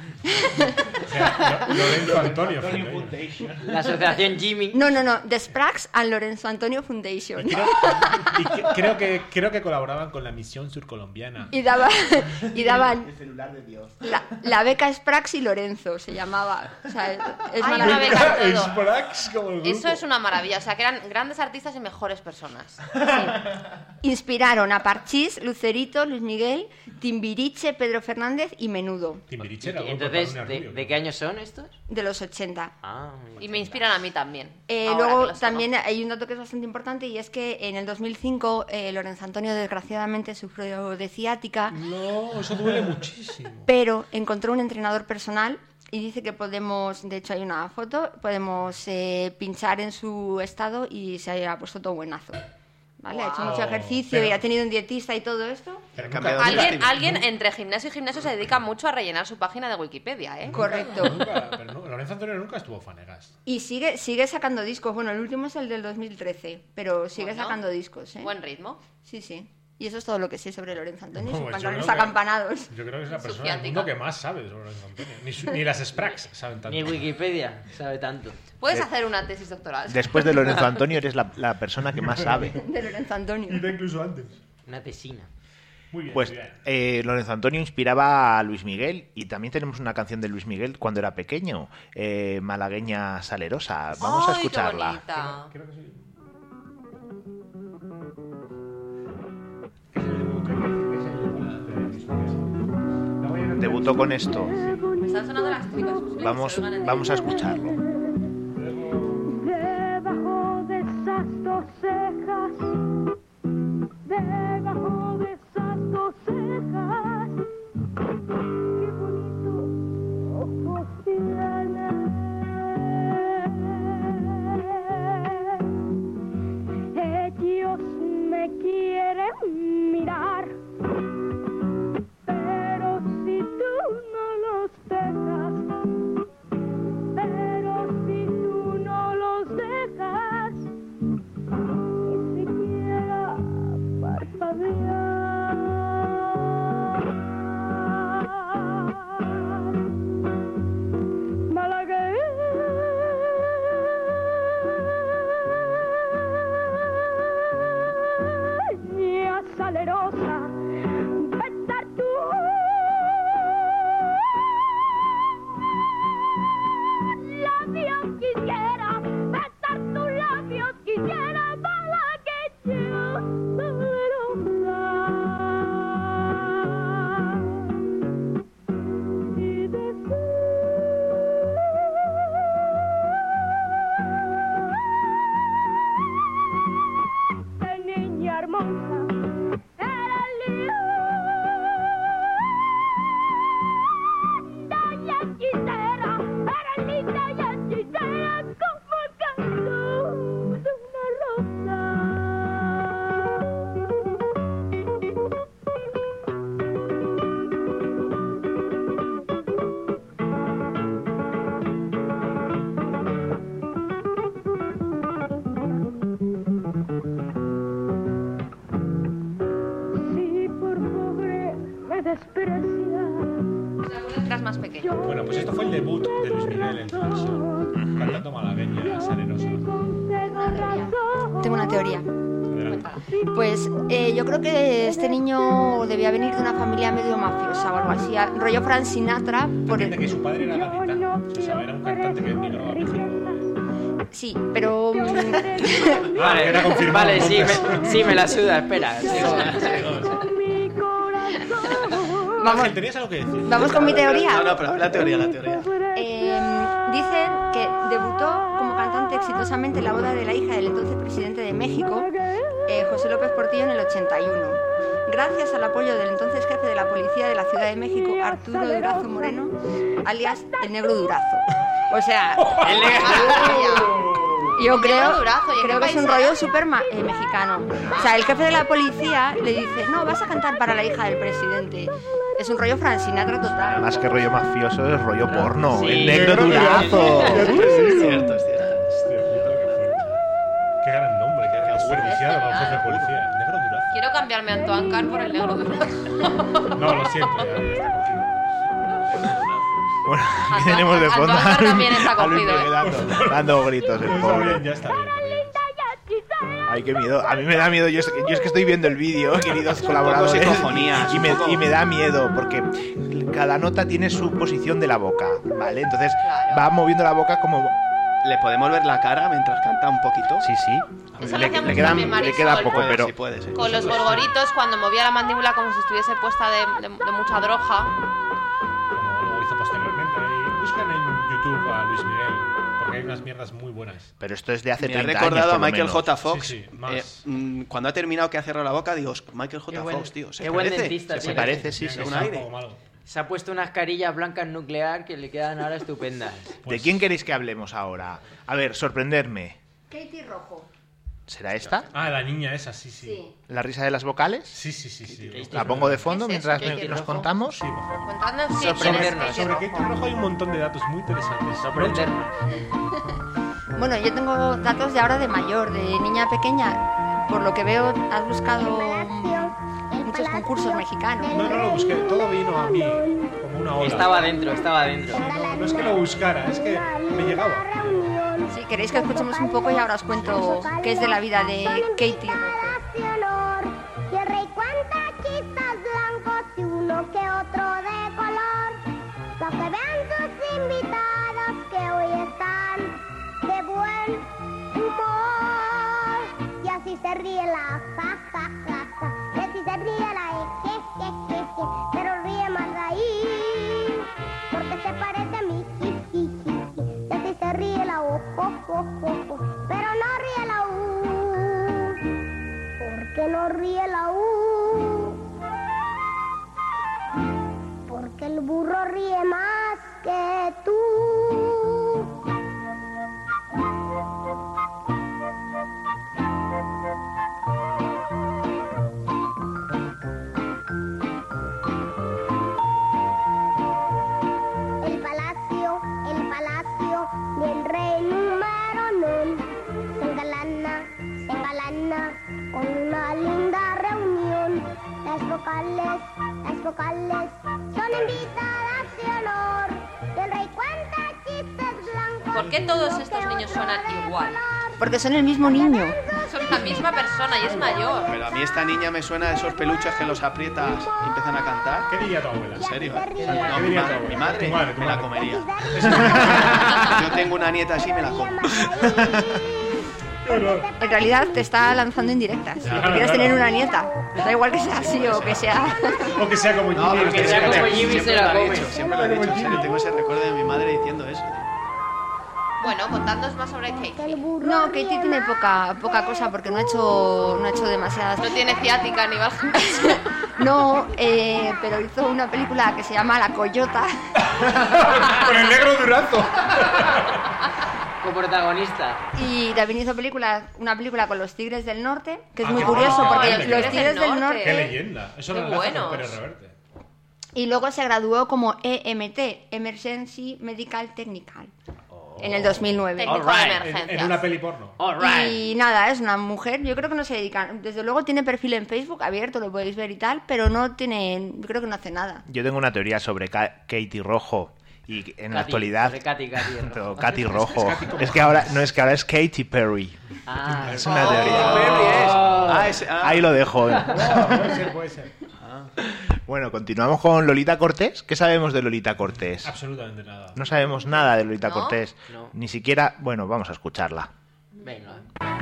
O sea, Lo- Lorenzo Antonio. Antonio Foundation. Foundation. La asociación Jimmy. No, no, no, The Sprags and Lorenzo Antonio Foundation. Creo, y que- creo, que, creo que colaboraban con la misión surcolombiana. Y, daba, y daban El celular de Dios. la, la beca Sprags y Lorenzo, se llamaba. O sea, es Hay una maravilloso. beca en todo. Sprax como el grupo. Eso es una maravilla. O sea, que eran grandes artistas y mejores personas. Inspiraron a Parchís, Lucerito, Luis Miguel, Timbiriche, Pedro Fernández y Menudo, Timbiriche era Y grupo entonces, Paulina ¿de, Rubio, ¿de ¿no? qué años son estos? de los ochenta. Ah, Y me inspiran a mí también. Eh, ahora que luego los también conozco. hay un dato que es bastante importante y es que en el dos mil cinco eh, Lorenzo Antonio desgraciadamente sufrió de ciática, No, eso duele muchísimo. pero encontró un entrenador personal y dice que podemos, de hecho hay una foto, podemos eh, pinchar en su estado y se ha puesto todo buenazo. ¿Vale? Ha hecho Wow. mucho ejercicio Pero- y ha tenido un dietista y todo esto. Pero Cambiado nunca, de Alguien, estilo. alguien entre gimnasio y gimnasio se dedica mucho a rellenar su página de Wikipedia, ¿eh? Correcto. nunca- pero no, Lorenzo Antonio nunca estuvo fanegas. Y sigue, sigue sacando discos. Bueno, el último es el del dos mil trece, pero sigue Bueno, sacando discos. ¿eh? Buen ritmo. Sí, sí. Y eso es todo lo que sé sobre Lorenzo Antonio y No, sus pues yo pantalones creo que- acampanados. Yo creo que es la Su persona del ciática. mundo que más sabe sobre Lorenzo Antonio. Ni, su- ni las Sprax saben tanto. Ni Wikipedia sabe tanto. Puedes De- hacer una tesis doctoral. Después de Lorenzo Antonio eres la, la persona que más sabe. De Lorenzo Antonio. incluso antes. Una tesina. Muy bien, Pues muy bien. eh, Lorenzo Antonio inspiraba a Luis Miguel y también tenemos una canción de Luis Miguel cuando era pequeño, eh, Malagueña Salerosa. Vamos a Ay, qué escucharla. bonita. Creo que sí. Debutó con esto. Me están sonando las tripas. Pues, que Vamos, se oigan en vamos a el- escucharlo. Debajo de esas dos cejas, debajo de esas dos cejas, qué bonito ojos tienes. Ellos me quieren mirar, pero si tú no los dejas, pero si tú no los dejas, ni siquiera parpadear. Malagueña salerosa, besar tu labios quisiera, besar tus labios quisiera, malagueña salerosa. Y decir, niña hermosa, eres linda y hechicera, eres linda y hechicera como el canto de una rosa. Si por pobre me desprecias, Eras más pequeño. Bueno, pues esto fue el debut de Luis Miguel en televisión, cantando Malagueña Salerosa. Tengo una teoría. Adelante. Pues eh, yo creo que este niño debía venir de una familia medio mafiosa o algo así, a- rollo Frank Sinatra. Por Entiende que el... su padre era gaditano. Se sabe, era un cantante que emigró a México. Sí, pero... mm, Vale, Era confirmado, vale, sí entonces. me, sí, me la suda, espera. sigo. Vamos, Ángel, ¿tenías algo que decir? vamos con mi teoría. No, no, pero la teoría, la teoría. Eh, dicen que debutó como cantante exitosamente en la boda de la hija del entonces presidente de México, eh, José López Portillo, en el ochenta y uno. Gracias al apoyo del entonces jefe de la policía de la Ciudad de México, Arturo Durazo Moreno, alias el Negro Durazo. O sea, El negro- yo El creo, Negro Durazo, ¿y en creo qué que es un país era? rollo súper ma- eh, mexicano. O sea, el jefe de la policía le dice, no, vas a cantar para la hija del presidente. Es un rollo Frank Sinatra total. Más que rollo mafioso es rollo porno. Sí. El negro durazo. Es cierto, es cierto. Hostia puta, qué fuerte. Qué gran nombre, qué, qué desperdiciado para un jefe de policía. El negro durazo. Quiero cambiarme a Antoine Carr por el negro durazo. No, lo siento, ya, ya está cogido. Bueno, aquí Antoine- tenemos de fondo Antoine Carr también está a Luis cogido, Miguel ¿eh? dando, dando gritos el Ya está pobre. bien, ya está bien. Ay, qué miedo. A mí me da miedo. Yo es, yo es que estoy viendo el vídeo, queridos colaboradores. psicofonías, Y me, un poco. y me da miedo porque cada nota tiene su posición de la boca, ¿vale? Entonces Claro. va moviendo la boca como... ¿Le podemos ver la cara mientras canta un poquito? Sí, sí. Eso lo Le, hacía le mucho queda, también le Marisol. queda poco, Puede, pero... sí puede, sí. Con los gorgoritos, cuando movía la mandíbula como si estuviese puesta de, de- de mucha droga. Como lo hizo posteriormente. Y buscan en YouTube a Luis Miguel, porque hay unas mierdas muy buenas. Pero esto es de hace Me ha treinta recordado años, a por lo Michael menos. J. Fox. Sí, sí, eh, más. mm, cuando ha terminado que ha cerrado la boca, digo, Michael J. Qué buen- Fox, tío. ¿Se qué buen parece? dentista, Se tío. parece, sí, sí. Bien, un está aire. poco malo. Se ha puesto unas carillas blancas nuclear que le quedan ahora estupendas. ¿De Pues- quién queréis que hablemos ahora? A ver, sorprenderme. Katie Rojo. ¿Será esta? Ah, la niña esa, sí, sí. Sí. ¿La risa de las vocales? Sí, sí, sí. sí. ¿La pongo de fondo ¿Qué es mientras eso? me- ¿Qué nos rojo? contamos? Sí, por favor. Contadnos quién es Sorprendernos. Katie Sobre Rojo. Katie Rojo hay un montón de datos muy interesantes. Sorprendernos. Bueno, yo tengo datos de ahora de mayor, de niña pequeña. Por lo que veo, has buscado mm, muchos concursos mexicanos. No, no lo busqué, todo vino a mí como una ola. Estaba dentro, estaba dentro. No, no es que lo buscara, es que me llegaba. Si queréis que escuchemos un poco y ahora os cuento qué es de la vida de Katie Rojo. Tierra y cuánta chispas uno que otro de color, para que vean sus invitados que hoy están de buen humor. Y así se ríe la ja, ja, ja, ja, y así se ríe la e, je, je, je, je, pero ríe más ahí, porque se parece a mí, ji, ji, ji, ji. Y así se ríe la o, jo, jo, jo, jo, pero no ríe la u, porque no ríe la u. Porque el burro ríe más que tú. El palacio, el palacio del rey número non se engalana, se engalana con una linda reunión. Las vocales, las vocales son invitadas de honor. El rey cuenta chistes blancos. ¿Por qué todos estos niños suenan igual? Porque son el mismo niño. Son la misma persona y es mayor. Pero a mí esta niña me suena de esos peluches que los aprietas y empiezan a cantar. ¿Qué diría tu abuela? ¿En serio? ¿eh? ¿Qué No, mi, diría ma- tu abuela? mi madre, Tu madre, tu me la madre. comería. Yo tengo una nieta así, me la como. En realidad te está lanzando indirectas. Lo que quieres tener una nieta. Da igual que sea así o que sea. O que sea como No, Jimmy. pero que sea como Jimmy siempre se la lo han come. dicho, siempre lo he dicho. En serio, tengo ese recuerdo de mi madre diciendo eso. tío. Bueno, contadnos más sobre Katie. No, Katie tiene poca, poca cosa porque no ha hecho, no ha hecho demasiadas. No tiene ciática ni va al gimnasio. No, eh, pero hizo una película que se llama La Coyota. Con el negro Durazo. Coprotagonista. Y también hizo película, una película con los Tigres del Norte, que es Ah, muy qué curioso bueno. porque Los los Tigres Tigres del del Norte. Norte. Qué leyenda. Eso Qué lo enlaza buenos. con Pérez Reverte. Y luego se graduó como E M T, Emergency Medical Technical, en el dos mil nueve. Técnico All de right. En, emergencias. en una peli porno. All right. Y nada, es una mujer, yo creo que no se dedica, desde luego tiene perfil en Facebook abierto, lo podéis ver y tal, pero no tiene, yo creo que no hace nada. Yo tengo una teoría sobre Ka- Katie Rojo y en la Katy, actualidad sobre Katy, Katy, Rojo. Pero Katy Rojo. Es que ahora no es que ahora es Katy Perry. Ah, Es una oh. teoría. Perry es. Ah, ese- ah. Ahí lo dejo. Oh, puede ser, puede ser. Bueno, continuamos con Lolita Cortés. ¿Qué sabemos de Lolita Cortés? Absolutamente nada. No sabemos nada de Lolita ¿No? Cortés. No. Ni siquiera, bueno, vamos a escucharla. Venga.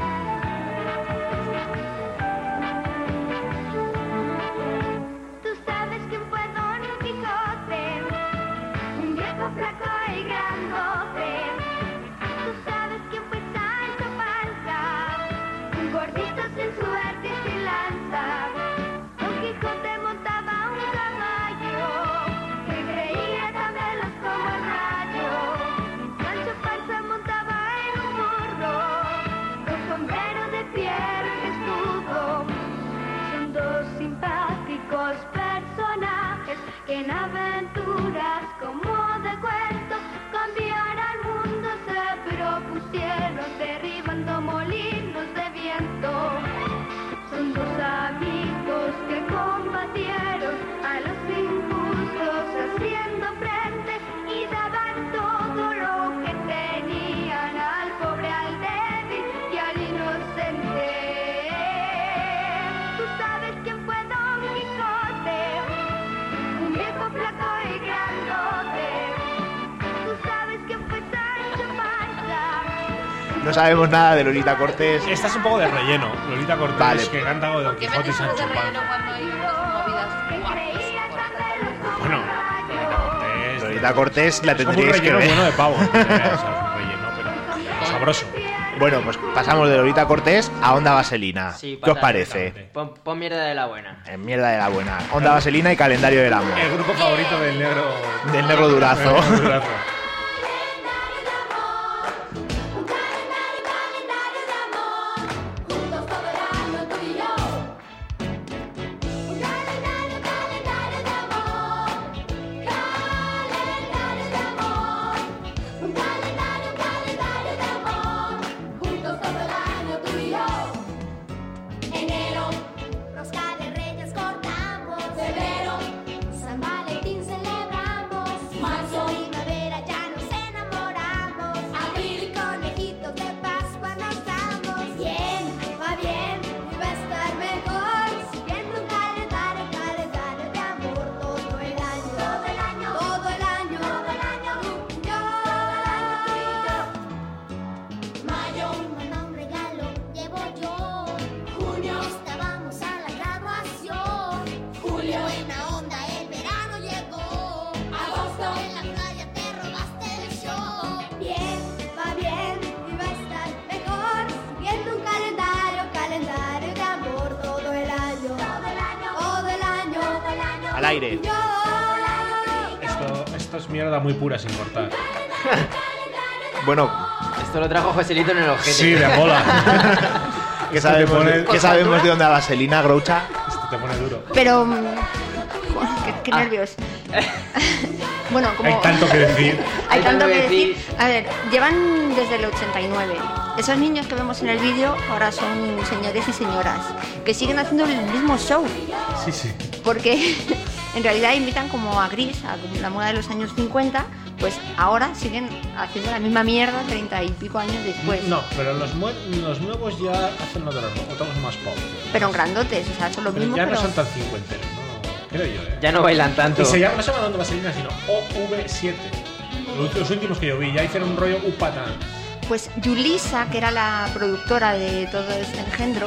Tú sabes quién fue Don Quijote, un viejo flaco y grandote. Tú sabes quién fue Sancho Panza, un gordito sin suerte y sin lanza. Don Quijote montaba un caballo que creía camelos como el rayo. Sancho Panza montaba en un burro con sombrero de piel y escudo. Son dos simpáticos personajes que en aventuras como de cuento cambiar al mundo se propusieron derribando molinos de viento. Son dos amigos que combatieron a los injustos haciendo frente y daban todo lo que tenían al pobre, al débil y al inocente. Tú sabes quién fue Don Quijote, un viejo flaco y grandote. Tú sabes quién fue Sancho Panza. No sabemos nada de Lolita Cortés. Esta es un poco de relleno. Lolita Cortés, Vale. que canta algo de Don ¿Por qué Quijote y metes algo de Sancho relleno Panza. cuando hay unas movidas guapas? Bueno, Lolita Cortés. Lolita Cortés la es como un tendríais que relleno ver. bueno de pavo. O sea, es un relleno, pero sabroso. Bueno, pues pasamos de Lolita Cortés a Onda Vaselina. Sí, ¿Qué os patata, parece? Pon, pon mierda de la buena. En mierda de la buena. Onda Vaselina y Calendario del Amor. El grupo favorito del negro. Del negro Durazo. Del negro Durazo. Un calendario, calendario de amor, juntos todo el año tú y yo. Un calendario, calendario de amor, calendario de amor. Un calendario, calendario de amor, juntos todo el año tú y yo. Enero, rosca de reyes cortamos. Febrero, San Valentín celebramos. Marzo, primavera aire. Esto, esto es mierda muy pura sin cortar. Bueno, Esto lo trajo Joselito en el ojete. Sí, de mola. ¿qué Esto te sabemos, pone- ¿qué sabemos de dónde la vaselina, Groucha? Esto te pone duro. Pero... mm, joder, qué, qué Ah. nervios. Bueno, como... Hay tanto que decir. Hay tanto que decir. A ver, llevan desde el ochenta y nueve. Esos niños que vemos en el vídeo ahora son señores y señoras que siguen haciendo el mismo show. Sí, sí. Porque en realidad imitan como a Gris, a la moda de los años cincuenta, pues ahora siguen haciendo la misma mierda treinta y pico años después. No, pero los, mue- los nuevos ya hacen otra, otra cosa más pop. Pero en grandotes, o sea, son lo Pero mismo, ya pero... no son tan cincuenteros, ¿no? Creo yo, ¿eh? Ya no bailan tanto. Y se llama, no se llama Dando Vaselina, sino O V siete. Los, los últimos que yo vi, ya hicieron un rollo Upatán. Pues Yulisa, que era la productora de todo este engendro,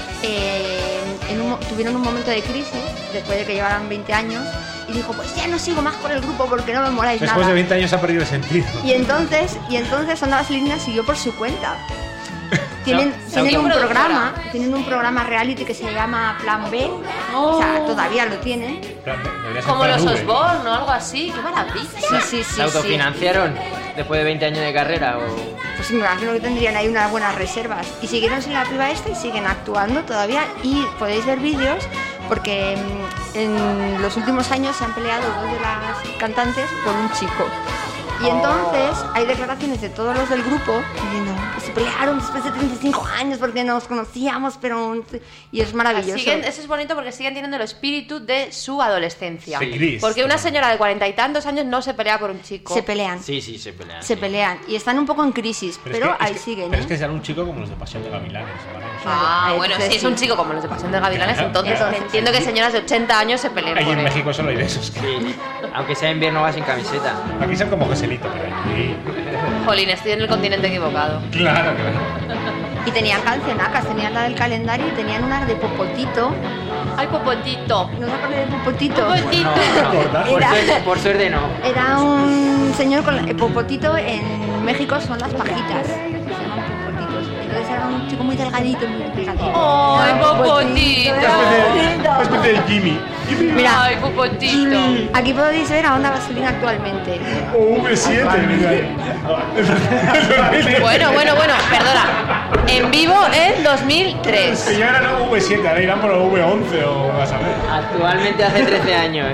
eh, en un mo- tuvieron un momento de crisis después de que llevaran veinte años y dijo, pues ya no sigo más con el grupo porque no me moláis Después nada. de veinte años ha perdido el sentido. Y entonces, y entonces Onda Vaselina siguió por su cuenta. Tienen, Se tienen un autoproductora. programa, tienen un programa reality que se llama Plan B, o sea, todavía lo tienen. Debería ser Como para los nube. Osborne o algo así. ¡Qué maravilla! Sí, sí, sí. ¿Se sí. autofinanciaron después de veinte años de carrera? O... Pues me imagino que tendrían ahí unas buenas reservas. Y siguieron sin la piba esta y siguen actuando todavía. Y podéis ver vídeos porque mm, en los últimos años se han peleado dos de las cantantes por un chico. Y entonces hay declaraciones de todos los del grupo diciendo que se pelearon después de treinta y cinco años porque nos conocíamos, pero... Y es maravilloso. Siguen, eso es bonito porque siguen teniendo el espíritu de su adolescencia. Sí. Gris. Porque una señora de cuarenta y tantos años no se pelea por un chico. Se pelean. Sí, sí, se pelean. Se sí. pelean. Y están un poco en crisis, Pero, pero, es que, ahí es que- siguen. Pero ¿eh? es que será un chico como los de Pasión de Gavilanes, ¿vale? O sea, Ah, Claro, bueno, entonces si es un sí. chico como los de Pasión de Gavilanes, Claro, entonces claro. entiendo que señoras de ochenta años se peleen ahí por en él. México solo hay de esos. Que... Sí. Aunque sea invierno va sin camiseta. Aquí son como Joselito, pero allí... Jolín, estoy en el continente equivocado. Claro, claro. Y tenían cancionacas, tenían la del calendario y tenían unas de Popotito. ¡Ay, Popotito! ¿No se acuerdan de Popotito? Popotito. No, no. Por, Era- suerte, por suerte no. Era un señor con la- Popotito en México son las pajitas. Se llaman Popotitos. Entonces era un chico muy delgadito, muy delgadito. ¡Ay, Era Popotito! Una especie de Jimmy. Mira, ¡Ay, Popotito! aquí podéis ver a Onda Vaselina actualmente. O V siete, mira. Bueno, bueno, bueno, perdona. En vivo en dos mil tres. Si ya eran V siete, ahora irán por V once o vas a ver. Actualmente hace trece años.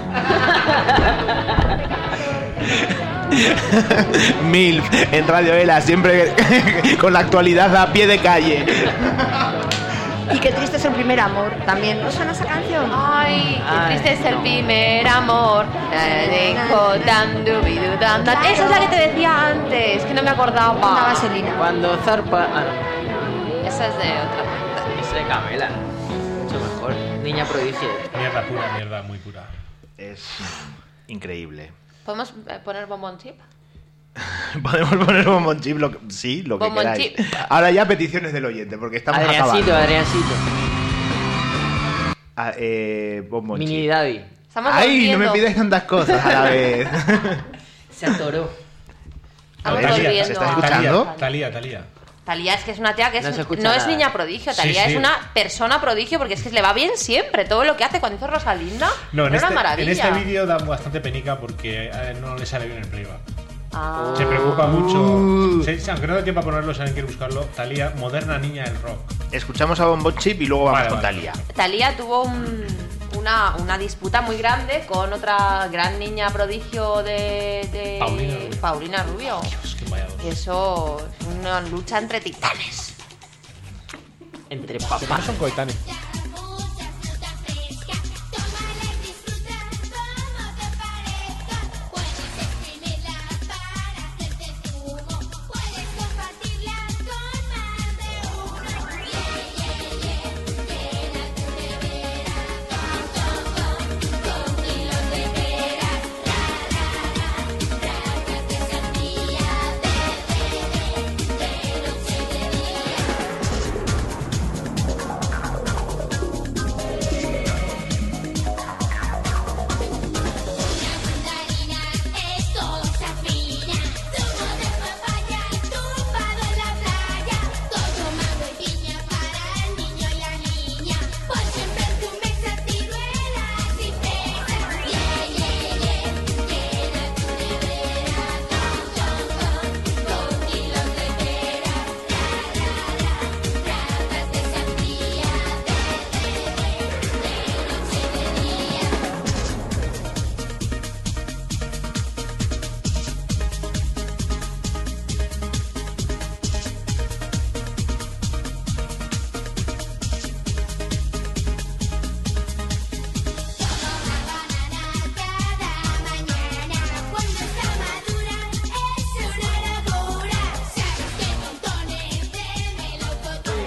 Milf en Radio Ela, siempre con la actualidad a pie de calle. Y qué triste es el primer amor también. ¿No suena esa canción? Ay, qué Ay, triste es el no. primer amor. Esa es la que te decía antes, que no me Onda acordaba. Vaselina. Cuando zarpa... Ah, no. Esa es de otra. Es de Camela. Mucho mejor. Niña prodigio. Mierda pura, mierda muy pura. Es increíble. ¿Podemos eh, poner bombón chip? Podemos poner bombón chip, lo que- sí, lo que Bombón queráis. chip. Ahora ya peticiones del oyente, porque estamos Adriancito, acabando. Adriancito. Ah, eh, bombón Mini chip. Daddy. Estamos Ay, no volviendo. me pidáis tantas cosas a la vez. Se atoró. Estamos Talía, volviendo ¿se está a- escuchando? Talía, Talía. Talía es que es una tía que es, No no, se escucha es nada. niña prodigio, Sí, Talía sí. es una persona prodigio porque es que le va bien siempre. Todo lo que hace cuando hizo Rosalinda No, en era este, una maravilla. en este vídeo da bastante penica porque eh, no le sale bien el playback. Ah. Se preocupa Uh. mucho. Se, se- aunque no dé tiempo a ponerlo, si alguien quiere buscarlo. Talía, moderna niña del rock. Escuchamos a bombón chip y luego vamos Vale, con vale. Thalía. Talía tuvo un- una, una disputa muy grande con otra gran niña prodigio de, de Paulina Rubio. Paulina Rubio. Dios, qué vaya dos. Y eso es una lucha entre titanes. Entre Que no papás. son coetáneos.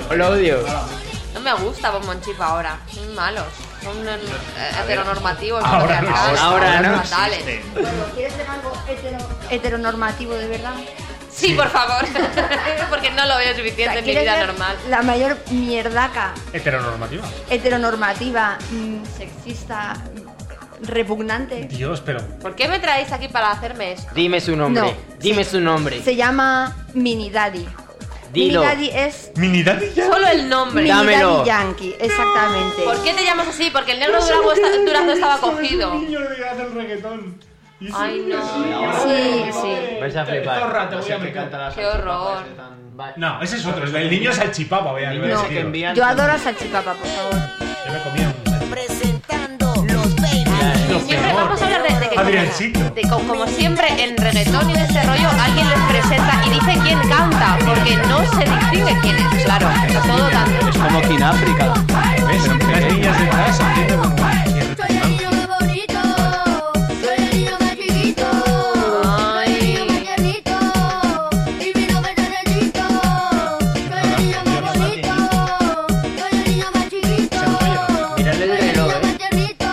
Lo odio. No me gusta Bombo Chip ahora. Son malos. Son eh, heteronormativos. Ahora no patriarcales, Ahora no fatales. ¿Quieres ver algo hetero- heteronormativo de verdad? Sí, por favor. Porque no lo veo O suficiente sea, en mi ¿quieres vida ver normal. la mayor mierdaca Heteronormativa. heteronormativa, mm, sexista, mm, repugnante? Dios, pero. ¿Por qué me traéis aquí para hacerme esto? Dime su nombre. No. Dime su nombre. Se llama Mini Daddy. Dilo. Mini Daddy es Mini Daddy ya. Solo el nombre. Mini Dámelo. Daddy Yankee, exactamente. ¿Por qué te llamas así? Porque el negro Durazo está- Durazo estaba cogido. niño de el reggaetón. Y Ay, siempre no. así. Sí, sí. Vais a flipar. Zorra, te voy a meter. Qué horror. No, ese es otro. Es el niño salchipapa, voy a ver. No, ese tío. envían- yo adoro a Salchipapa, por favor. Yo me comía un salchipapa. Presentando los baby. Lo Siempre peor. vamos a hablar de, de que Adriancito. de co- como siempre en reggaetón y en este rollo alguien les presenta y dice quién canta porque no se distingue quién es, claro, está todo tan... Es como King África. ¿Ves? Las niñas de casa. entiende como- Soy el niño más bonito, soy el niño más chiquito, soy el niño más tiernito, y mi nombre es Danielito. Soy el niño más bonito, soy el niño más chiquito, Mírale el reloj, soy el niño eh. más tiernito,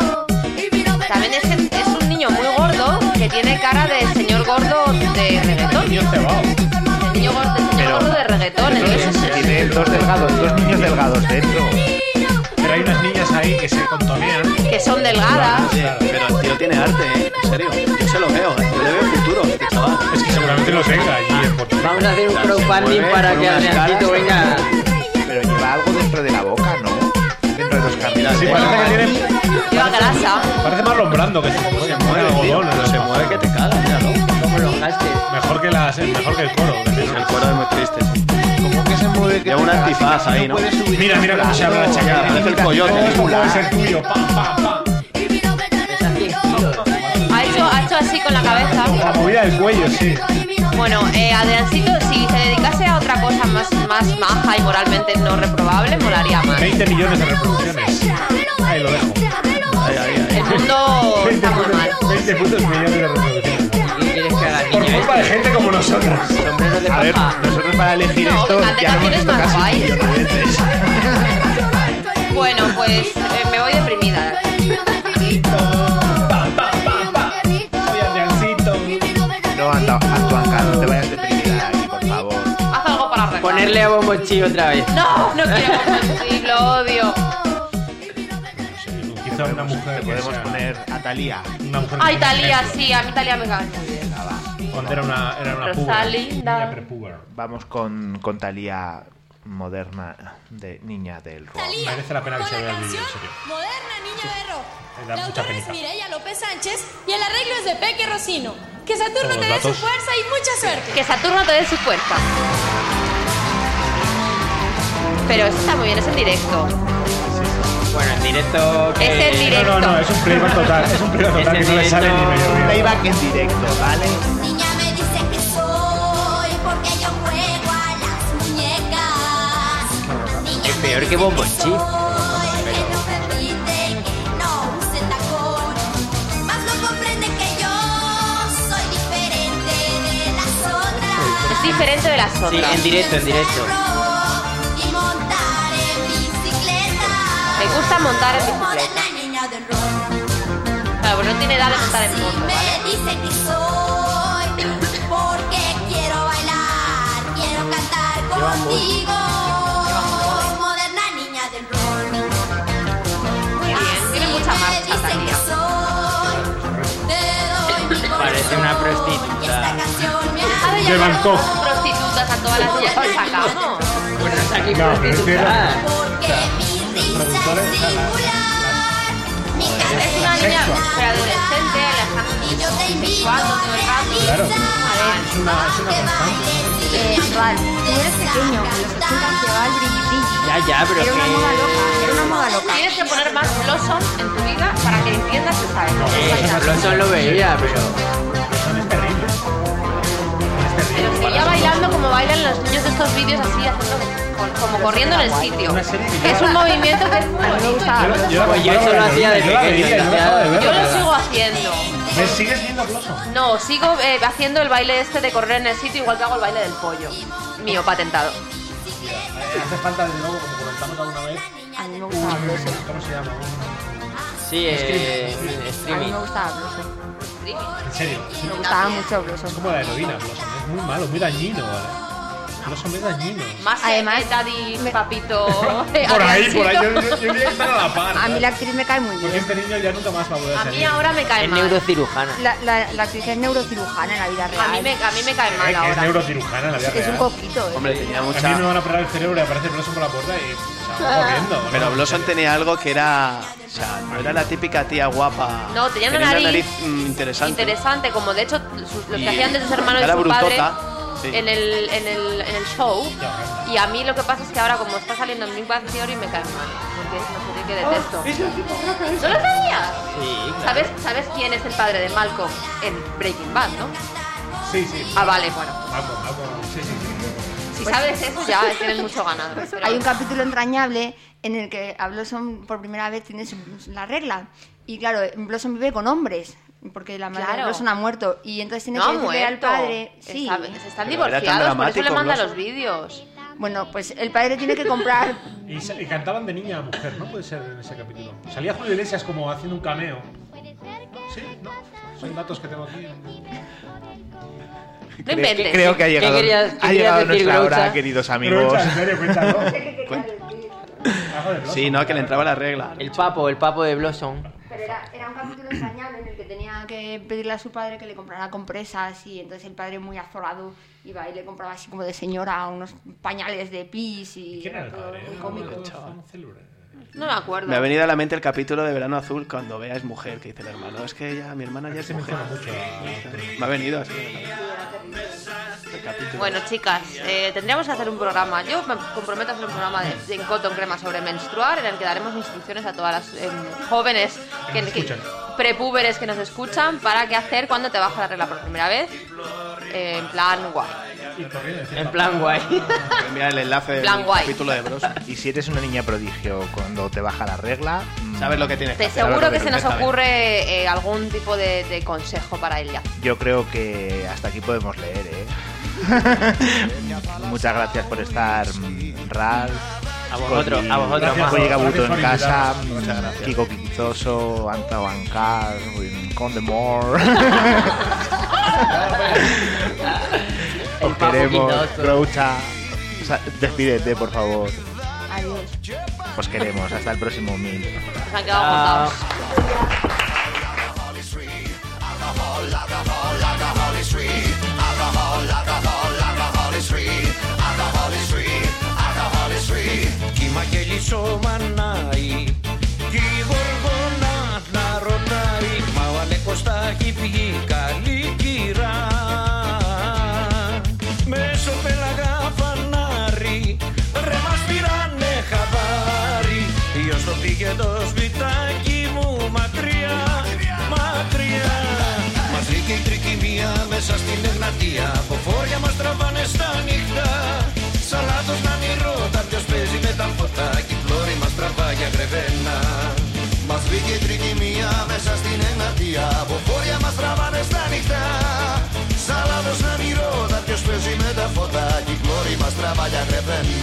y mi nombre También es que es un niño muy gordo que tiene cara de señor gordo de reggaetón. Niño cebado. El niño gordo, el señor Pero- gordo de reggaetón, entonces... Tiene dos delgados, dos niños delgados dentro. Pero hay unas niñas ahí que se contonean. que son delgadas. Sí, pero el tío tiene arte, ¿eh? En serio. Yo se lo veo, ¿eh? Yo le veo futuro, este chaval. Es que seguramente lo tenga allí en Portugal. Vamos a hacer un Claro, se crowdfunding mueve para con que unas Adriancito caras. venga. Pero lleva algo dentro de la boca, ¿no? Dentro de los carriles. Sí, parece que tiene. Lleva grasa. Parece Marlon Brando, que se mueve Se como mueve, de tío. algodón. Se mueve que te cagas, míralo. Como los gastes. Mejor que, las, mejor que el coro. El cuero es muy triste, sí. ¿Cómo que se mueve? Que Lleva un te cagas? antifaz ahí, ¿no? puede subir Mira, mira cómo se abre la Claro, chaqueta. parece el coyote. ¿Cómo puede ser tuyo? Pam, pam, pam. Ha hecho, ha hecho así con la cabeza. La movida del cuello, sí. Bueno, eh, Adriancito, si se dedicase a otra cosa más, más maja y moralmente no reprobable, molaría más. veinte millones de reproducciones. Ahí lo dejo. Ahí, ahí, ahí. El mundo está muy mal. veinte putos millones de reproducciones. ¿Qué quieres que haga, Por niño? culpa de gente como nosotros. Sombrero de A ver, paja. nosotros para elegir No, esto cante ya lo hemos canciones visto más casi un guays. millón de veces. Bueno, pues eh, me voy deprimida. Soy Adriancito. No, anda, Antoanca, no te vayas deprimida aquí, por favor. Haz algo para arreglar. Ponerle a Bombo Chi otra vez. No, no quiero compartir, lo odio. Quizá una mujer Te que podemos sea- poner a Talía. Una mujer que Ay, sea Talía, ejemplo. sí, a mí Talía me cae muy bien. Cuando era una, era una Rosalinda. puber. Niña prepuber. Vamos con, con Talía moderna, de niña del rock. Merece la pena que se vea el vídeo, en serio. Moderna Niña de Rock. Me da La mucha autora es penita. Mireia López Sánchez y el arreglo es de Peque Rocino. Que Saturno Todos te dé su datos. fuerza y mucha suerte. Que Saturno te dé su fuerza. Pero esto está muy bien, es en directo. Bueno, en directo. que- Es en directo. No, no, no, es un playback total. Es un playback total Es que en no le sale ni directo. medio bien. Playback en directo, ¿vale? Niña me dice que soy porque yo juego a las muñecas. Niña Es me peor que dice Bombo soy, Chip. que no permite que no use tacón. Más no comprende que yo soy diferente de las otras. Es diferente de las Sí, otras. en directo, en directo. Y montar en bicicleta. Me gusta montar en bicicleta. Moderna niña del rock. Claro, pero no tiene edad de montar en Así moto, ¿vale? me dice que soy porque quiero bailar, quiero cantar contigo. Moderna niña del rock. Muy bien, tiene mucha Me marcha, dice que Talía. soy, te doy mi corazón. Parece una Y prostituta. esta canción me Ha de hace De llamar Bangkok. prostitutas a todas las niñas que sacamos. Bueno, es aquí No, pero es que- prostituta. porque mi risa es singular. Mi cara Es una niña preadolescente, la están y yo te invito sexuando todo el rato. Claro. A ver, Es una, es una constante. Eh, Ralph, tú eres pequeño, en los ochenta llevaba el brilli brilli. Ya, ya, pero Era una que- moda loca, era una moda loca. tienes que poner más blossom en tu vida para que entiendas esta época. Eh, Blossom lo veía, pero. Son es terrible. Pero seguía bailando como bailan los niños de estos vídeos así, haciendo con- como corriendo en el sitio. Una serie que Es yo- un movimiento que es muy bonito. Yo, la- yo, la Pues yo comparaba eso lo con hacía de yo la pequeño, veía, yo no hacía- dejaba de verla, Yo lo pero- sigo haciendo. ¿Me sigues viendo Blossom? No, sigo eh, haciendo el baile este de correr en el sitio igual que hago el baile del pollo. Mío, patentado. hace falta, desde luego, como comentamos alguna vez. A mí me gustaba Blossom. ¿Cómo se llama? Sí, eh, A mí streaming. me gustaba Blossom. En serio. Sí. Me gustaba mucho Blossom. Es como la heroína, Blossom. Es muy malo, muy dañino, ¿vale? Blossom es dañino. Más Además, que Daddy, me- Papito. Por ahí, por ahí. Yo, yo, yo diría que están a la par. A mí ¿sabes? la actriz me cae muy Porque bien. este niño ya nunca más va a poder A salir. mí ahora me cae Es mal. neurocirujana. La, la, la actriz es neurocirujana en la vida real. A mí me, a mí me cae Es, mal es ahora. neurocirujana en la vida Es un real. poquito, ¿eh? Hombre, tenía A mí me mucha... van a operar el cerebro y aparece Blossom por la puerta y se va corriendo. Pero ¿no? Blossom tenía algo que era... O sea, no era la típica tía guapa. No, tenía una nariz mm, interesante. Interesante, como de hecho sus- los Y que hacían de sus hermanos y cara su padre brutota, sí. en, el, en, el, en el show. Y a mí lo que pasa es que ahora, como está saliendo en Big Bang Theory, me cae mal. Porque no sé qué detesto. ¿No lo sabías? Sí, claro. ¿Sabes, ¿Sabes quién es el padre de Malcolm en Breaking Bad, no? Sí, sí. Ah, vale, bueno. Malcolm, Malcolm. Sí, sí, sí. Si sabes eso, ya tienes mucho ganado. Pero- Hay un capítulo entrañable en el que a Blossom por primera vez tiene su- la regla. Y claro, Blossom vive con hombres, porque la madre de Claro. Blossom ha muerto. Y entonces tiene No que ha decirle al muerto. padre... Sí. Está- se están Pero era tan divorciados, por eso le dramático, manda Blossom. los vídeos. Bueno, pues el padre tiene que comprar... Y, sa- y cantaban de niña a mujer, ¿no? Puede ser en ese capítulo. Salía Julio Iglesias como haciendo un cameo. ¿Sí? ¿No? Son datos que tengo aquí. No inventes. Creo que ha ¿Qué llegado, querías- qué ha querías llegado decir, nuestra Groucha? hora, queridos amigos. Groucha, en serio, cuéntalo. Sí, no, que le entraba la regla. El papo, el papo de Blossom. Pero era, era un capítulo entrañable en el que tenía que pedirle a su padre que le comprara compresas y entonces el padre muy azorado iba y le compraba así como de señora unos pañales de pis y ¿Quién era el todo padre? muy Era cómico. un chaval, un célebre. No me acuerdo. Me ha venido a la mente el capítulo de Verano Azul cuando Bea es mujer, que dice el hermano. Es que ya mi hermana ya es Se mujer. menciona mucho a... Me ha venido así. El capítulo. Bueno, chicas, eh, tendríamos que hacer un programa. Yo me comprometo a hacer un programa de, de en Cotton Crema sobre menstruar, en el que daremos instrucciones a todas las em, jóvenes que, que- escuchan. prepúberes que nos escuchan para qué hacer cuando te baja la regla por primera vez. Eh, en plan guay. Y corriendo, En plan guay. Voy a enviar el enlace del Plan guay. capítulo de Bros. Y si eres una niña prodigio cuando te baja la regla, mm, Sabes lo que tienes que Te hacer. seguro lo que que se nos perfectamente. ocurre eh, algún tipo de, de consejo para ella. yo creo que hasta aquí podemos leer, ¿eh? Muchas gracias por estar, mm, Ralph. A vosotros, Coli- a vosotros Gracias más. por- Oye Gabuto en gracias por casa, invitarnos. Muchas gracias. Kiko Quizoso, Anta Bancar, Condemore. El Os papo queremos, quitoso. Groucha. O sea, despídete, por favor. Adiós. Os queremos. Hasta el próximo mil. Se han quedado Ah. apuntados. Κύμα και λυσομανάει κι η γοργόνα να ρωτάει μα ο Αλέκος θα έχει βγει καλή κυρά. Μέσω πέλαγα φανάρι ρε μας πήρανε χαμπάρι γιος το πήγε το σπιτάκι μου μακριά, μακριά. Μας βρήκε η τρικυμία μέσα στην Εγνατία από φόρια μας τραβάνε στα νύχτα. Σαν λάθος να μην ρώτα ποιος παίζει με τα φώτα κι η πλώρη μας τραβά για γρεβένα. Μας βρήκε η τρικυμία μέσα στην Εγνατία από φόρια μας τραβάνε στα νύχτα. Σαν λάθος να μην ρώτα ποιος παίζει με τα φώτα κι η πλώρη μας τραβά για γρεβένα.